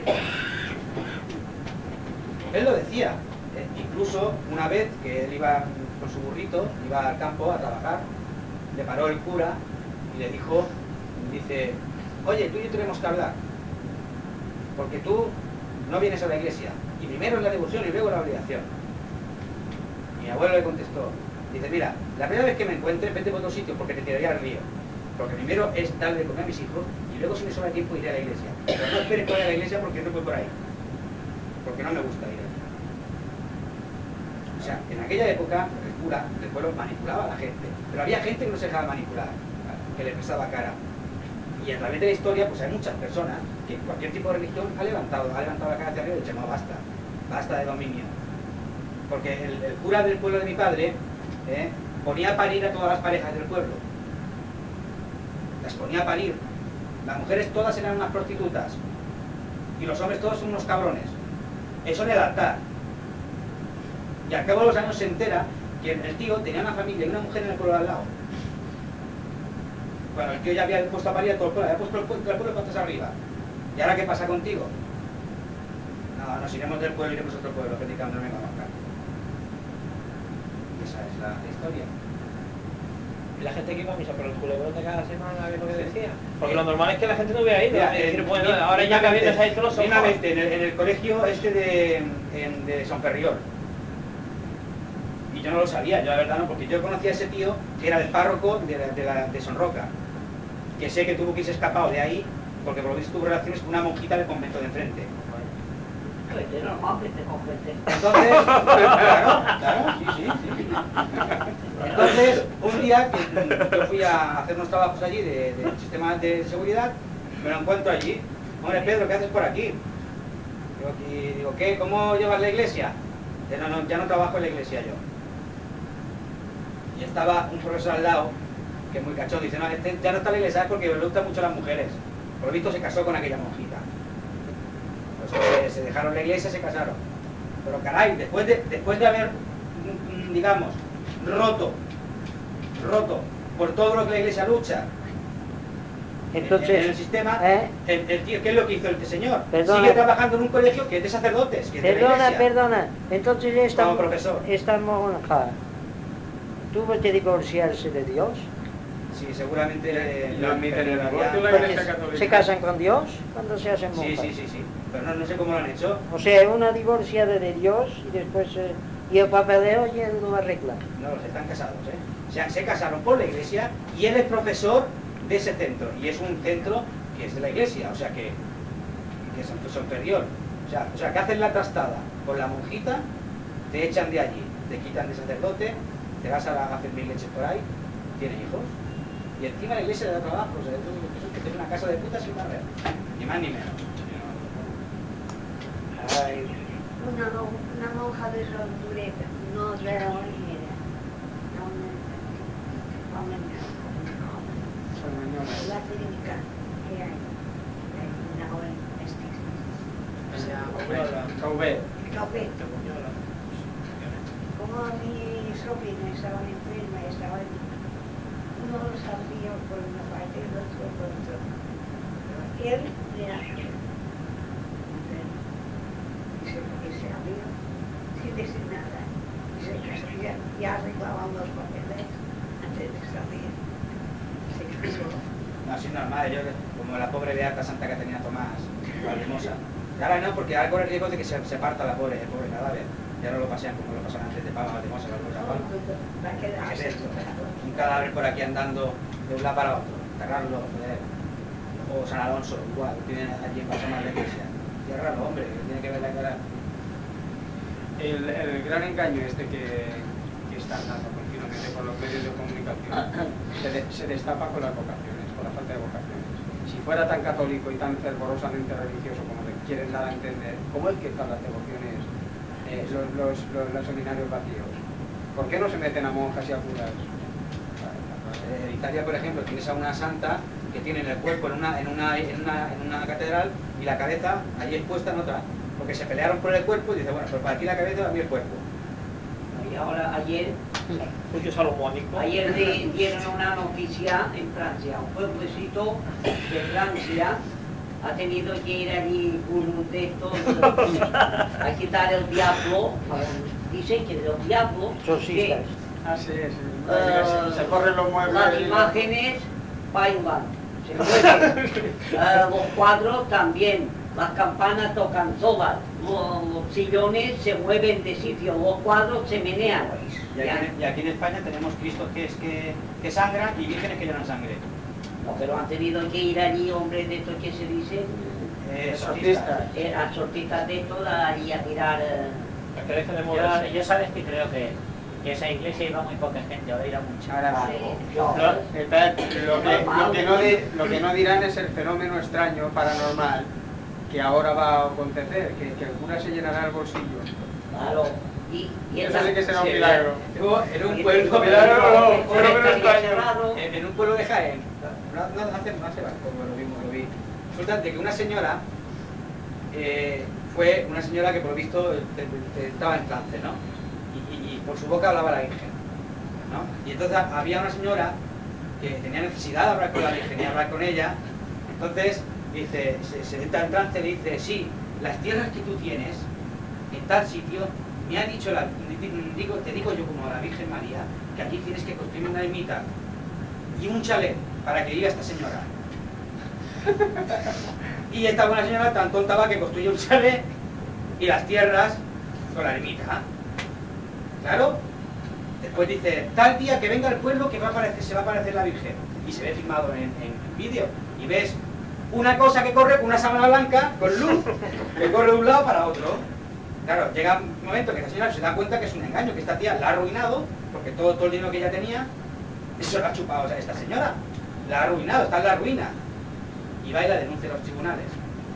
Él lo decía, eh, incluso una vez que él iba con su burrito, iba al campo a trabajar, le paró el cura y le dijo, dice, oye, tú y yo tenemos que hablar, porque tú no vienes a la iglesia, y primero es la devoción y luego la obligación. Mi abuelo le contestó, dice, mira, la primera vez que me encuentres, vete por otro sitio porque te tiraría al río. Porque primero es darle de comer a mis hijos y luego si me sobra tiempo iré a la iglesia. Pero no esperes que vaya a la iglesia porque no voy por ahí. Porque no me gusta ir. O sea, en aquella época el cura del pueblo manipulaba a la gente. Pero había gente que no se dejaba manipular, que le prestaba cara. Y a través de la historia pues hay muchas personas que cualquier tipo de religión ha levantado, ha levantado la cara hacia arriba y dicho, no, basta, basta de dominio. Porque el, el cura del pueblo de mi padre eh, ponía a parir a todas las parejas del pueblo. Las ponía a parir. Las mujeres todas eran unas prostitutas. Y los hombres todos son unos cabrones. Eso en el altar. Y al cabo de los años se entera que el tío tenía una familia y una mujer en el pueblo de al lado. Bueno, el tío ya había puesto a parir a todo el pueblo, había puesto el pueblo, el pueblo patas arriba. ¿Y ahora qué pasa contigo? No, nos iremos del pueblo y iremos a otro pueblo, predicando, no me conozcan. Esa es la, la historia. Y la gente que iba a misa por el culebrón de cada semana, ¿qué es lo que decía? Porque lo normal es que la gente no hubiera ido. Mira, Es decir, en- bueno, mi- ahora ya que mismamente- viene ahí todos los ojos. mismamente, en el, en el colegio este de, en- de San Ferriol. Y yo no lo sabía, yo la verdad no, porque yo conocía a ese tío que era el párroco de, la, de, la, de Son Roca. Que sé que tuvo que irse escapado de ahí, porque por lo visto tuvo relaciones con una monjita del convento de enfrente. Vete, normal que te cógete. Entonces, claro, claro, sí, sí, sí. Entonces, un día que yo fui a hacer unos trabajos allí de, de sistema de seguridad, me lo encuentro allí. Hombre, Pedro, ¿qué haces por aquí? Digo, aquí, digo, ¿qué? ¿Cómo llevas la iglesia? Dice, no, no, ya no trabajo en la iglesia yo. Y estaba un profesor al lado, que es muy cachondo, dice, no, este ya no está en la iglesia, ¿sabes? Porque le gustan mucho las mujeres. Por lo visto se casó con aquella monjita. Pues eh, se dejaron la iglesia y se casaron. Pero caray, después de, después de haber, mm, mm, digamos, roto, roto por todo lo que la iglesia lucha, Entonces, en, en el sistema, ¿eh? el, el tío, ¿qué es lo que hizo este señor? Perdona. Sigue trabajando en un colegio que es de sacerdotes, que es de la Perdona, iglesia. perdona. Entonces esta, Como profesor. esta monja tuvo que divorciarse de Dios. Sí, seguramente eh, Lo admiten en el haría- divorcio la Porque Iglesia Católica. se casan con Dios cuando se hacen Sí, monjas. sí, sí, sí. Pero no, no sé cómo lo han hecho. O sea, una divorciada de Dios y después eh, y el papeleo y él lo arregla. No, los están casados, ¿eh? O sea, se casaron por la iglesia y él es profesor de ese centro. Y es un centro que es de la iglesia, o sea que, que es un superior. O sea, o sea, que hacen la trastada con la monjita, te echan de allí, te quitan de sacerdote, te vas a, la, a hacer mil leches por ahí, tienes hijos. Y encima la iglesia le da trabajo, o sea, eso es que tiene una casa de putas y un barrio. Ni más ni menos. Ay. Una, una monja de Sondureta, no de la Olimera, la clínica que hay, una hora Caubé. Caubé. Como mi sobrina estaba enferma y estaba en uno lo sabía por una parte y el otro por otro. Él era enfermo. Y se, y se abrió sin decir nada. Y se casó, ya, ya arreglaban los papeles antes de salir. Se casó. No, así normal, yo como la pobre Beata Santa que tenía Tomás, la hermosa. Y ahora no, porque ahora corre el riesgo de que se, se parta la pobre, el pobre cadáver. Y ahora lo pasean como lo pasan antes de Palma, de Mosa, la pobre Palma. ¿Qué es esto? Un cadáver por aquí andando de un lado para otro, enterrarlo, joder. O San Alonso, igual, tienen allí en Paso más la iglesia. Enterrarlo, hombre, que tiene que ver la cara. El, el gran engaño este que, que están dando continuamente con los medios de comunicación se, de, se destapa con las vocaciones, con la falta de vocaciones. Si fuera tan católico y tan fervorosamente religioso como le quieren dar a entender, ¿cómo es que están las devociones, eh, los, los, los, los seminarios vacíos? ¿Por qué no se meten a monjas y a curas? En Italia, por ejemplo, tienes a una santa que tiene el cuerpo en una, en una, en una, en una catedral y la cabeza allí expuesta en otra. Porque se pelearon por el cuerpo y dice, bueno, pues para aquí la cabeza y para mí el cuerpo. Y ahora, ayer, Mucho salomónico. ayer de- dieron una noticia en Francia, un pueblecito de Francia ha tenido que ir allí uno de estos a quitar el diablo, dicen que el diablo, que, Exorcistas. Ah, sí, sí. eh, se corren los muebles. las y- imágenes bailan, se mueven, Eh, los cuadros también, las campanas tocan todas, los, los sillones se mueven de sitio, los cuadros se menean. Y aquí, en- y aquí en España tenemos Cristos que, es, que, que sangran y vírgenes que lloran sangre. No, pero han tenido que ir allí hombres de estos que se dice, Eh, Exorcistas. eh, exorcistas de estos allí a tirar. eh, La que deje de Yo, moverse. yo sabes que creo que, que esa iglesia iba muy poca gente, ahora irá mucha. Ahora Sí. no. No, Espera, Lo que, lo, que no di- lo que no dirán es el fenómeno extraño, paranormal, que ahora va a acontecer, que, que el cura se llenará el bolsillo. claro. Y, y Eso esa- sí que será un Sí, milagro. Estuvo en un y- pueblo, milagro no, y- fenómeno y- extraño. cerrado. en, en un pueblo de Jaén, no, no, no hace, no hace más, como lo vimos, lo vi. Resulta de que una señora, eh, fue una señora que por lo visto te- te- estaba en trance, ¿no? Y, y- y por su boca hablaba la Virgen, ¿no? Y entonces había una señora que tenía necesidad de hablar con la Virgen y hablar con ella, entonces dice, se, se entra en trance y le dice, sí, las tierras que tú tienes en tal sitio, me ha dicho la, digo, te digo yo como a la Virgen María, que aquí tienes que construir una ermita y un chalet para que viva esta señora. Y esta buena señora tan tonta va que construye un chalet y las tierras con la ermita. Claro. Después dice, tal día que venga el pueblo que va a aparecer, se va a aparecer la Virgen. Y se ve filmado en, en vídeo. Y ves una cosa que corre con una sábana blanca, con luz, que corre de un lado para otro. Claro, llega un momento que esta señora se da cuenta que es un engaño, que esta tía la ha arruinado, porque todo, todo el dinero que ella tenía, eso lo ha chupado, o sea, esta señora. La ha arruinado, está en la ruina. Y va y la denuncia a los tribunales.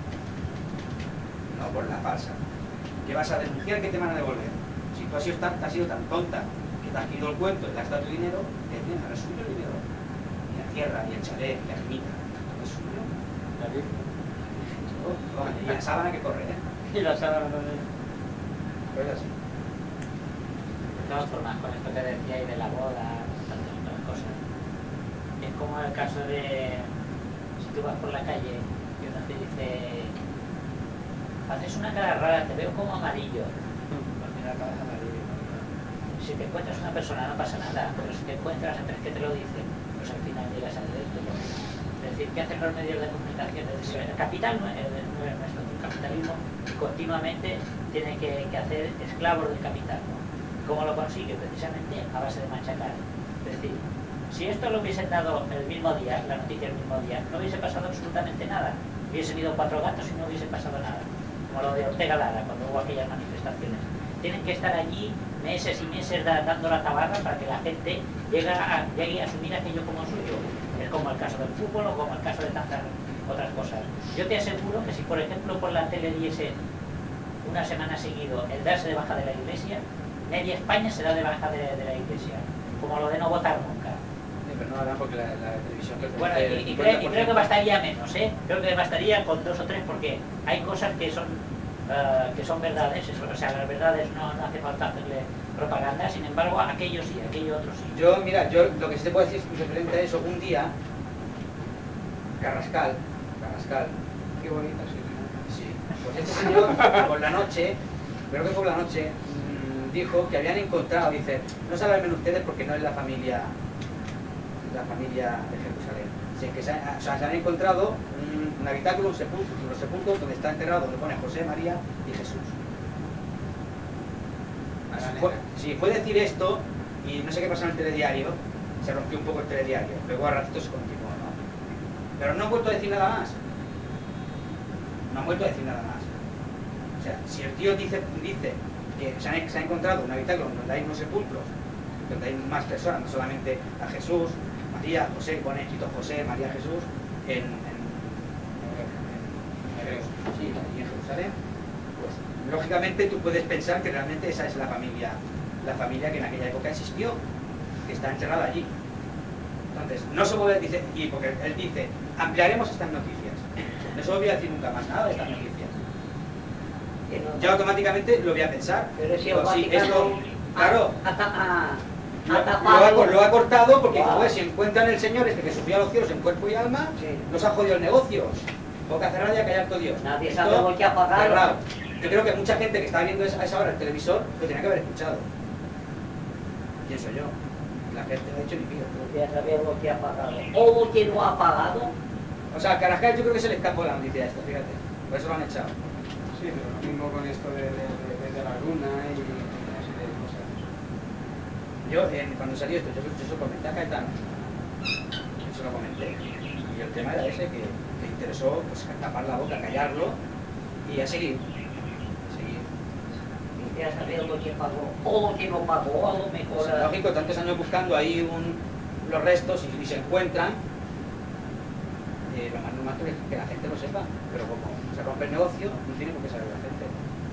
No por la falsa. ¿Qué vas a denunciar? ¿Qué te van a devolver? Si tú has sido tan, has sido tan tonta que te has quitado el cuento y te has gastado tu dinero, que tienes ahora es suyo el dinero. Y la tierra, y el chalet, y la ermita, todo es suyo. La Virgen. Oh, y la sábana que corre, ¿eh? Y la sábana también. Pues así. De todas formas, con esto que decía y de la boda, tantas otras cosas, es como el caso de si tú vas por la calle y uno te dice, haces una cara rara, te veo como amarillo. Pues mira, acabas amarillo. Si te encuentras una persona no pasa nada, pero si te encuentras a tres que te lo dicen, pues al final llegas a esto. Es decir, ¿qué hacen los medios de comunicación? Es decir, el capital no es, no es nuestro, el capitalismo continuamente tiene que, que hacer esclavos del capital, ¿no? ¿Cómo lo consigue? Precisamente a base de machacar. Es decir, si esto lo hubiesen dado el mismo día, la noticia el mismo día, no hubiese pasado absolutamente nada. Hubiesen ido cuatro gatos y no hubiese pasado nada. Como lo de Ortega Lara, cuando hubo aquellas manifestaciones. Tienen que estar allí meses y meses da, dando la tabarra para que la gente llegue a, llegue a asumir aquello como suyo. Es como el caso del fútbol o como el caso de tantas otras cosas. Yo te aseguro que si, por ejemplo, por la tele diese una semana seguido el darse de baja de la iglesia, media España se da de baja de, de la iglesia, como lo de no votar nunca. Sí, pero no harán porque la, la televisión que Bueno, y, y, creo, y creo que bastaría menos, ¿eh? Creo que bastaría con dos o tres porque hay cosas que son uh, que son verdades, eso, o sea, las verdades no, no hace falta hacerle propaganda, sin embargo, aquello sí, aquello otro sí. Yo, mira, yo lo que sí te puedo decir es referente a eso, un día, Carrascal, Carrascal, Qué bonita, sí. sí, pues este señor por la noche, creo que por la noche, mmm, dijo que habían encontrado, dice, no se alarmen ustedes porque no es la familia, la familia de Jerusalén, sí, que se, o sea, se han encontrado un, un habitáculo, un sepulcro, los sepulcros donde está enterrado, donde pone José, María y Jesús. Fue, sí, fue decir esto y no sé qué pasó en el telediario, se rompió un poco el telediario, luego a ratitos se continuó, ¿no? Pero no han vuelto a decir nada más. No han vuelto a decir nada más. O sea, si el tío dice, dice que se, han, se ha encontrado un habitáculo donde hay unos sepulcros, donde hay más personas, no solamente a Jesús, María, José, pone escrito José, María, Jesús, en, en, en, en, sí, en Jerusalén, pues lógicamente tú puedes pensar que realmente esa es la familia, la familia que en aquella época existió, que está enterrada allí. Entonces, no se vuelve a decir, y porque él dice, ampliaremos estas noticias. No se volvió a decir nunca más nada de estas noticias. Ya automáticamente lo voy a pensar. Pero si el Pues sí, Vaticano esto, claro, ha, ha, lo, ha lo, tapado. ha, lo ha cortado porque Wow. joder, si encuentran el Señor este que subió a los cielos en cuerpo y alma, Sí. nos ha jodido el negocio. Boca cerrada y a callar todo Dios. Nadie Esto, sabe lo que ha pagado. cerrado. Yo creo que mucha gente que está viendo a esa hora el televisor lo tenía que haber escuchado. Pienso yo. La gente no ha hecho ni pío. Ya saber lo que ha pagado. O lo que no ha pagado. O sea, a Carrascal yo creo que se le escapó la noticia esta, fíjate. Por eso lo han echado. Sí, pero lo mismo con esto de, de, de, de la luna y una serie de cosas. Yo, eh, cuando salió esto, yo, yo se lo comenté a Caetano. Yo se lo comenté. Y el tema era ese, que le interesó pues, tapar la boca, callarlo y a seguir. A seguir. Y ya saber lo que pagó. O lo que no pagó, a lo mejor. Pues, lógico, tantos años buscando ahí un, los restos y, y se encuentran. Eh, lo más normal es que la gente lo sepa, pero como se rompe el negocio, no tiene por qué saber la gente.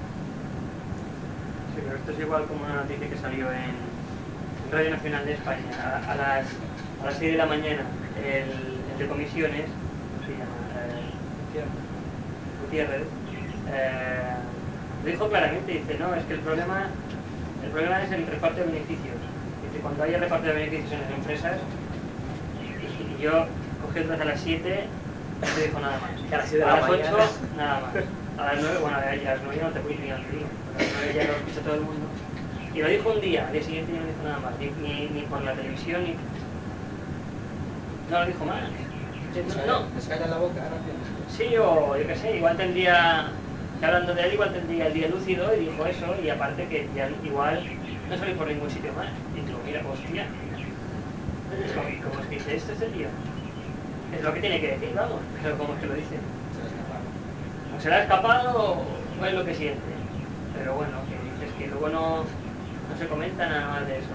Sí, pero esto es igual como una noticia que salió en Radio Nacional de España a, a las a las seis de la mañana, el, el de comisiones, ¿cómo se llama? Eh, Gutiérrez, eh, lo dijo claramente, dice, no, es que el problema, el problema es el reparto de beneficios. Dice, cuando haya reparto de beneficios en las empresas, y, y yo cogí otra vez a las siete, no te dijo nada más. A las siete de A la las mañana. ocho, nada más. A las nueve, bueno, a las nueve no te puedes ni al río. A las nueve ya lo escucha todo el mundo. Y lo dijo un día, al día siguiente ya no dijo nada más, ni, ni, ni por la televisión, ni... No lo dijo más. No, Les callan la boca, gracias. sí, o yo qué sé, igual tendría, hablando de él, igual tendría el día lúcido y dijo eso, y aparte que ya igual no salí por ningún sitio más. Y digo, mira, hostia, ¿cómo, cómo es que dice esto este tío? Es lo que tiene que decir, vamos, pero ¿cómo es que lo dice? O se le ha escapado o es lo que siente. Pero bueno, que dices que luego no, no se comenta nada más de eso.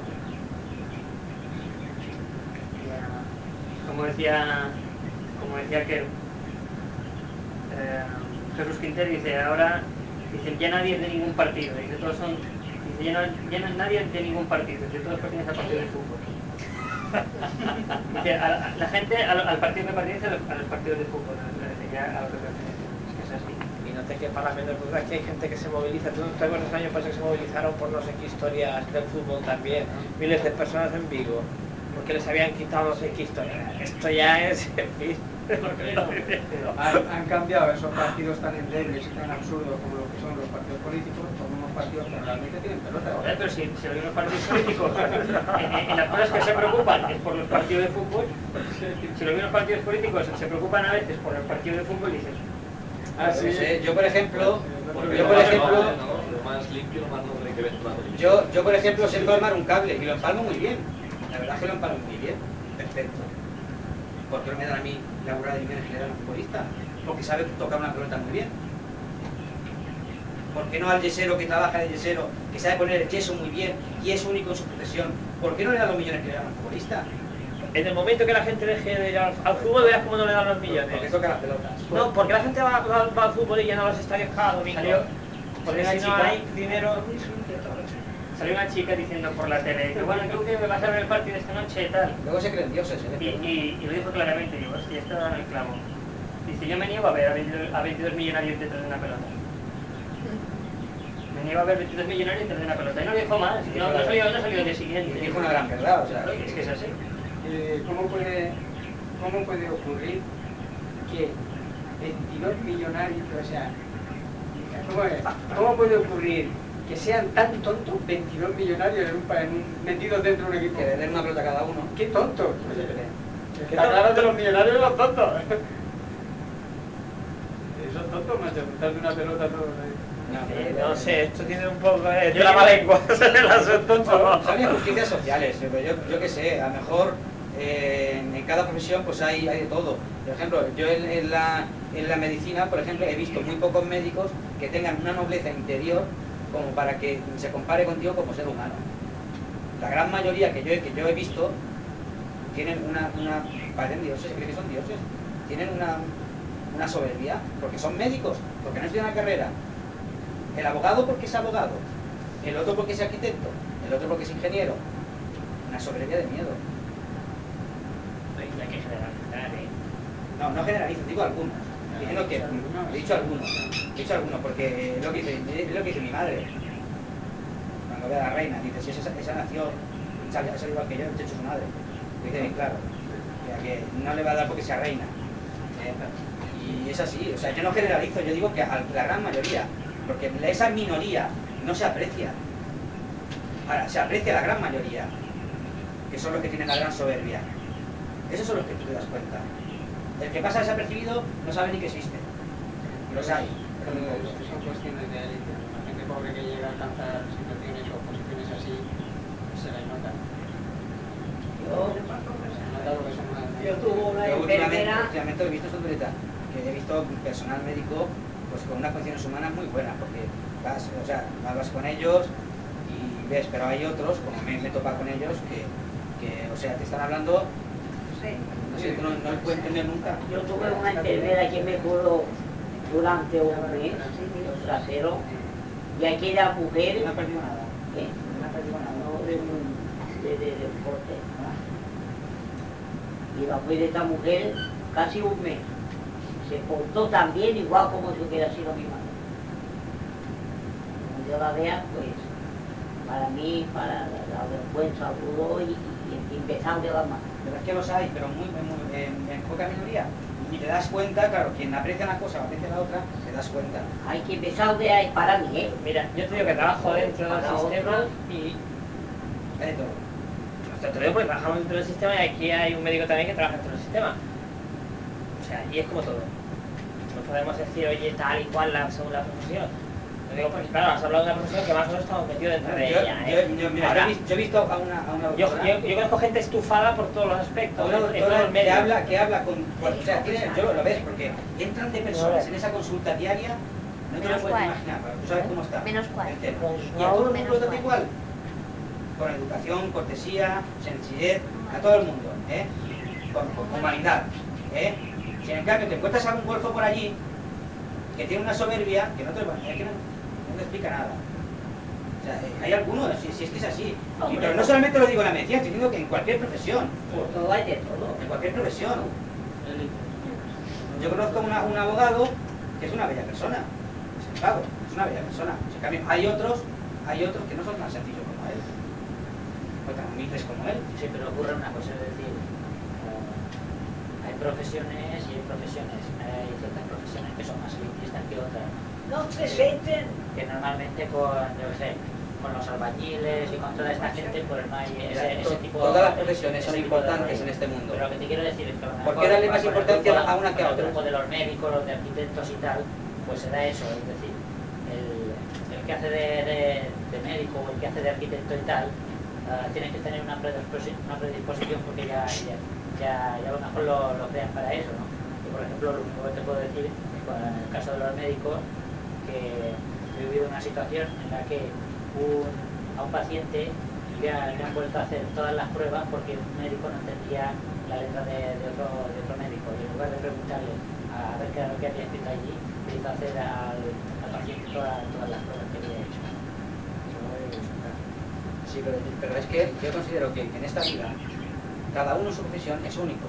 Ya, como decía, como decía que eh, Jesús Quintero dice, ahora dicen ya nadie es de ningún partido, dice todos son, dice ya, no, ya no es nadie de ningún partido, dice todos pertenecen al partido de fútbol. Dice, a, a, la gente al, al partido que pertenece a los, a los partidos de fútbol, dice, ya a lo que pertenece, es que es así. Y no te quepa la menor duda que hay gente que se moviliza. ¿Tú te acuerdas el año pasado que se movilizaron por no sé qué historias del fútbol también? Miles de personas en Vigo, porque les habían quitado no sé qué historia. Esto ya es, en fin. Han, han cambiado esos partidos tan endebles y tan absurdos como lo que son los partidos políticos por unos partidos que realmente tienen pelota. Joder, pero si, si los partidos políticos, en, en las cosas que se preocupan es por los partidos de fútbol, si los mismos partidos políticos se preocupan a veces por el partido de fútbol, dices... Ah, sí, sí. Yo por ejemplo, Porque yo lo por más ejemplo, amable, ¿no? Lo más limpio, lo más no tiene que ver con la televisión. yo, yo por ejemplo sé empalmar un cable y lo empalmo muy bien. La verdad es que lo empalmo muy bien. Perfecto. ¿Por qué no me dan a mí laburar de línea general a un futbolista? Porque sabe tocar una pelota muy bien. ¿Por qué no al yesero que trabaja de yesero, que sabe poner el yeso muy bien y es único en su profesión? ¿Por qué no le dan los millones que le dan a un futbolista? En el momento que la gente deje de ir al, al fútbol, verás cómo no le dan los millones. Porque toca las pelotas. No, porque la gente va, va, va al fútbol y llena los estadios cada domingo. Salió, Porque una si no chica, hay dinero... salió una chica diciendo por la tele que bueno, creo que me vas a ver el partido esta noche y tal. Luego se creen dioses, Y, ¿eh? y, y lo dijo claramente, digo, hostia, esto da en el clavo. Dice, yo me niego a ver a veintidós, a veintidós millonarios detrás de una pelota. Me niego a ver veintidós millonarios detrás de una pelota. Y no dijo más, no, no salió, no salió el día siguiente. Dijo una gran verdad, o sea... Es que es así. Eh, ¿cómo, puede, ¿Cómo puede ocurrir que veintidós millonarios, o sea, ¿cómo, es? ¿Cómo puede ocurrir que sean tan tontos veintidós millonarios en un, pa- en un, metidos dentro de un equipo? Que le den una pelota a cada uno. ¡Qué tontos! No se creen. Está claro de los millonarios y los tontos. Esos tontos, macho, quitarle una pelota a todos ahí. No, no sé, esto tiene un poco de trabalenguas en el asunto. Son, son injusticias sociales, pero yo, yo qué sé, a lo mejor eh, en, en cada profesión pues hay, hay de todo. Por ejemplo, yo en, en, la, en la medicina, por ejemplo, he visto muy pocos médicos que tengan una nobleza interior como para que se compare contigo como ser humano. La gran mayoría que yo, he- que yo he visto tienen una, una parecen dioses, se creen que son dioses, tienen una, una soberbia, porque son médicos, porque no estudian la carrera. El abogado porque es abogado, el otro porque es arquitecto, el otro porque es ingeniero. Una soberbia de miedo. Hay que generalizar, ¿eh? No, no generalizo, digo algunos. Diciendo que, he dicho algunos, he dicho algunos, porque es lo que dice, es lo que dice mi madre. Cuando ve a la reina, dice, si esa, esa nació, sale, sale igual que yo, de hecho su madre. Lo dice bien claro. O sea, que no le va a dar porque sea reina. ¿eh? Y es así, o sea, yo no generalizo, yo digo que a la gran mayoría, porque esa minoría no se aprecia. Ahora, se aprecia la gran mayoría, que son los que tienen la gran soberbia. Esos son los que tú te das cuenta. El que pasa desapercibido no sabe ni que existe. Y los hay. Pero son cuestiones de élite. La gente pobre que llega a alcanzar situaciones o posiciones así, se les nota. Yo, Se nota lo que son más... yo tuve una Yo últimamente, enfermera... últimamente lo he visto Sandrita, que he visto personal médico pues con unas condiciones humanas muy buenas, porque vas, o sea, hablas con ellos y ves, pero hay otros, como me, me topa con ellos, que, que, o sea, te están hablando, Sí. no sé, tú no, no lo puedes entender nunca. Yo tuve una enfermera que me curó durante un mes, el trasero, y aquella mujer... No ha perdido nada. ¿Qué? No ha perdido nada. No, de un, de, de, de un corte. Y la fui de esta mujer casi un mes. Se portó tan bien, igual como si hubiera sido mi madre. Como yo la vea, pues, para mí, para dar un buen saludo y, y empezar de la mano. Pero es que los hay, pero muy, muy- en, en poca minoría. Y te das cuenta, claro, quien aprecia una cosa o aprecia la otra, te das cuenta. Hay que empezar de ahí para mí, ¿eh? Mira, yo te digo que trabajo dentro del Para sistema otros. y... Hay de todo. O sea, te lo digo porque trabajamos dentro del sistema y aquí hay un médico también que trabaja dentro del sistema. O sea, y es como todo. No podemos decir, oye, tal y cual la, según la profesión. Lo digo porque, claro, has hablado de una profesión que más o menos estamos metidos dentro de Yo, ella, yo, ¿eh? yo- mira, Ahora, yo he vis- yo he visto a una, a una yo, doctora, yo, yo conozco gente estufada por todos los aspectos, todo- en, en todo todo el que medio. habla, que habla con, o sea, tiene- yo lo, lo ves, porque entran de personas en esa consulta diaria, no te lo Menos puedes cuál. imaginar, tú sabes cómo está. Menos cuál. el tema. Y a todo el mundo Menos lo trata cuál. igual, con educación, cortesía, sencillez, a todo el mundo, ¿eh? con, con humanidad. ¿eh? Si en cambio te encuentras a un golfo por allí, que tiene una soberbia, que no te, es que no, no te explica nada. O sea, eh, hay algunos, si, si es que es así. Y- Hombre, pero no no. solamente lo digo en la medicina, estoy diciendo que en cualquier profesión. Por todo hay de todo. En cualquier profesión. Yo conozco una- un abogado que es una bella persona. Es el pago, es una bella persona. En cambio, hay otros, hay otros que no son tan sencillos como él. O tan humildes como él. Sí, pero ocurre una cosa, es decir, eh, hay profesiones y hay profesiones. Hay ciertas profesiones que son más elitistas que otras. No se sienten. Que normalmente con, yo qué sé, con los albañiles y con toda esta gente, pues no hay ese, ese tipo Todas las profesiones son ese tipo de importantes rollo. en este mundo. Pero lo que te quiero decir es que a lo ¿Por mejor, qué darle más con el importancia grupo- a una que a con otra? el grupo de los médicos, los de arquitectos y tal, pues se da eso, es decir, el, el que hace de, de, de médico o el que hace de arquitecto y tal, uh, tiene que tener una predisposición, una predisposición porque ya, ya, ya, ya a lo mejor lo, lo crean para eso, ¿no? Y por ejemplo, lo único que te puedo decir, con el caso de los médicos, que he vivido una situación en la que un, a un paciente le, ha- le han vuelto a hacer todas las pruebas porque un médico no entendía la letra de, de, otro, de otro médico y en lugar de preguntarle a ver qué era lo que había escrito allí, le hizo hacer al, al paciente toda- todas las cosas que había hecho. Sí, pero, pero es que yo considero que en esta vida cada uno su profesión es único.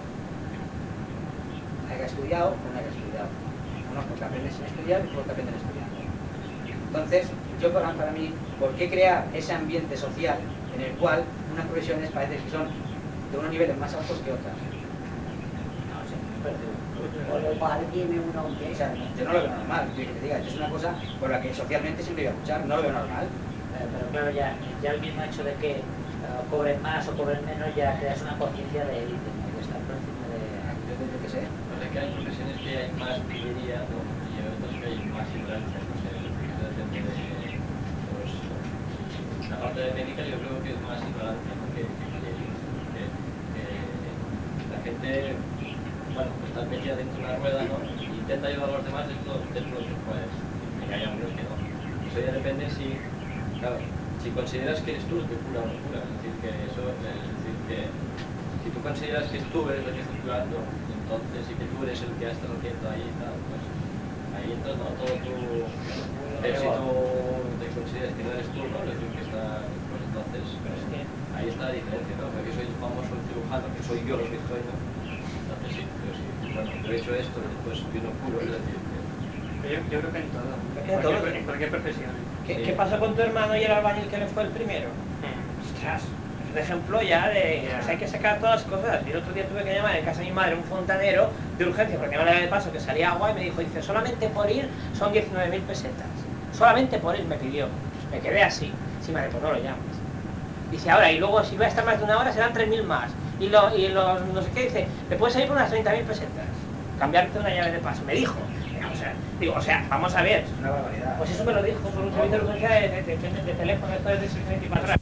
Haya estudiado o no haya estudiado. Unos porque aprenden sin estudiar y otros porque aprenden estudiando. Entonces, yo para, para mí, ¿por qué crear ese ambiente social en el cual unas profesiones parece que son de unos niveles más altos que otras? No sé, me parece. Por lo cual tiene un hombre. O sea, yo no lo veo normal, que te diga, es una cosa por la que socialmente siempre voy a luchar, no lo veo normal. Pero, pero claro, ya, ya el mismo hecho de que uh, cobren más o cobren menos ya creas una conciencia de élite, ¿no? De estar por encima de... Yo creo que sé. Pues es que hay profesiones que hay más pillería, ¿no? Y hay otras que hay más ignorancia, no sé, depende de... Pues, la parte de médica yo creo que es más ignorancia, ¿no? Que, que, que, que la gente, bueno, pues está metida dentro de una rueda, ¿no? Y intenta ayudar a los demás dentro, dentro de lo que puedes. Y hay algunos que no. Eso ya depende si... Claro, si consideras que eres tú el que cura o no cura, es decir, que eso, es decir, que si tú consideras que tú eres el que estás curando, entonces y que tú eres el que estás haciendo ahí y tal, pues ahí entra, ¿no? Todo tu... Pero si tú te consideras que no eres tú, ¿no? Es decir, que está, pues entonces, ahí está la diferencia, ¿no? Porque soy el famoso cirujano, que soy yo lo que estoy, ¿no? Entonces sí, pero sí, bueno, yo he hecho esto, después yo no curo, es decir, que... Yo, yo creo que en todo, En en todo. cualquier, en cualquier profesión. ¿Qué, Sí. ¿Qué pasó con tu hermano y el albañil que le fue el primero? Ostras, es un ejemplo ya de... O sea, hay que sacar todas las cosas. Y el otro día tuve que llamar en casa de mi madre un fontanero de urgencia porque no le daba de paso que salía agua y me dijo, dice, solamente por ir son diecinueve mil pesetas. Solamente por ir me pidió. Me quedé así. Sí, madre, pues no lo llamas. Dice, ahora, y luego si voy a estar más de una hora serán tres mil más. Y, lo, y los, no sé qué, dice, le puedes salir por unas treinta mil pesetas. Cambiarte una llave de paso. Me dijo. O sea, digo, o sea, vamos a ver. Es una barbaridad. Pues eso me lo dijo por un servicio de urgencia de, de, de, de teléfono, esto es de veinticuatro horas.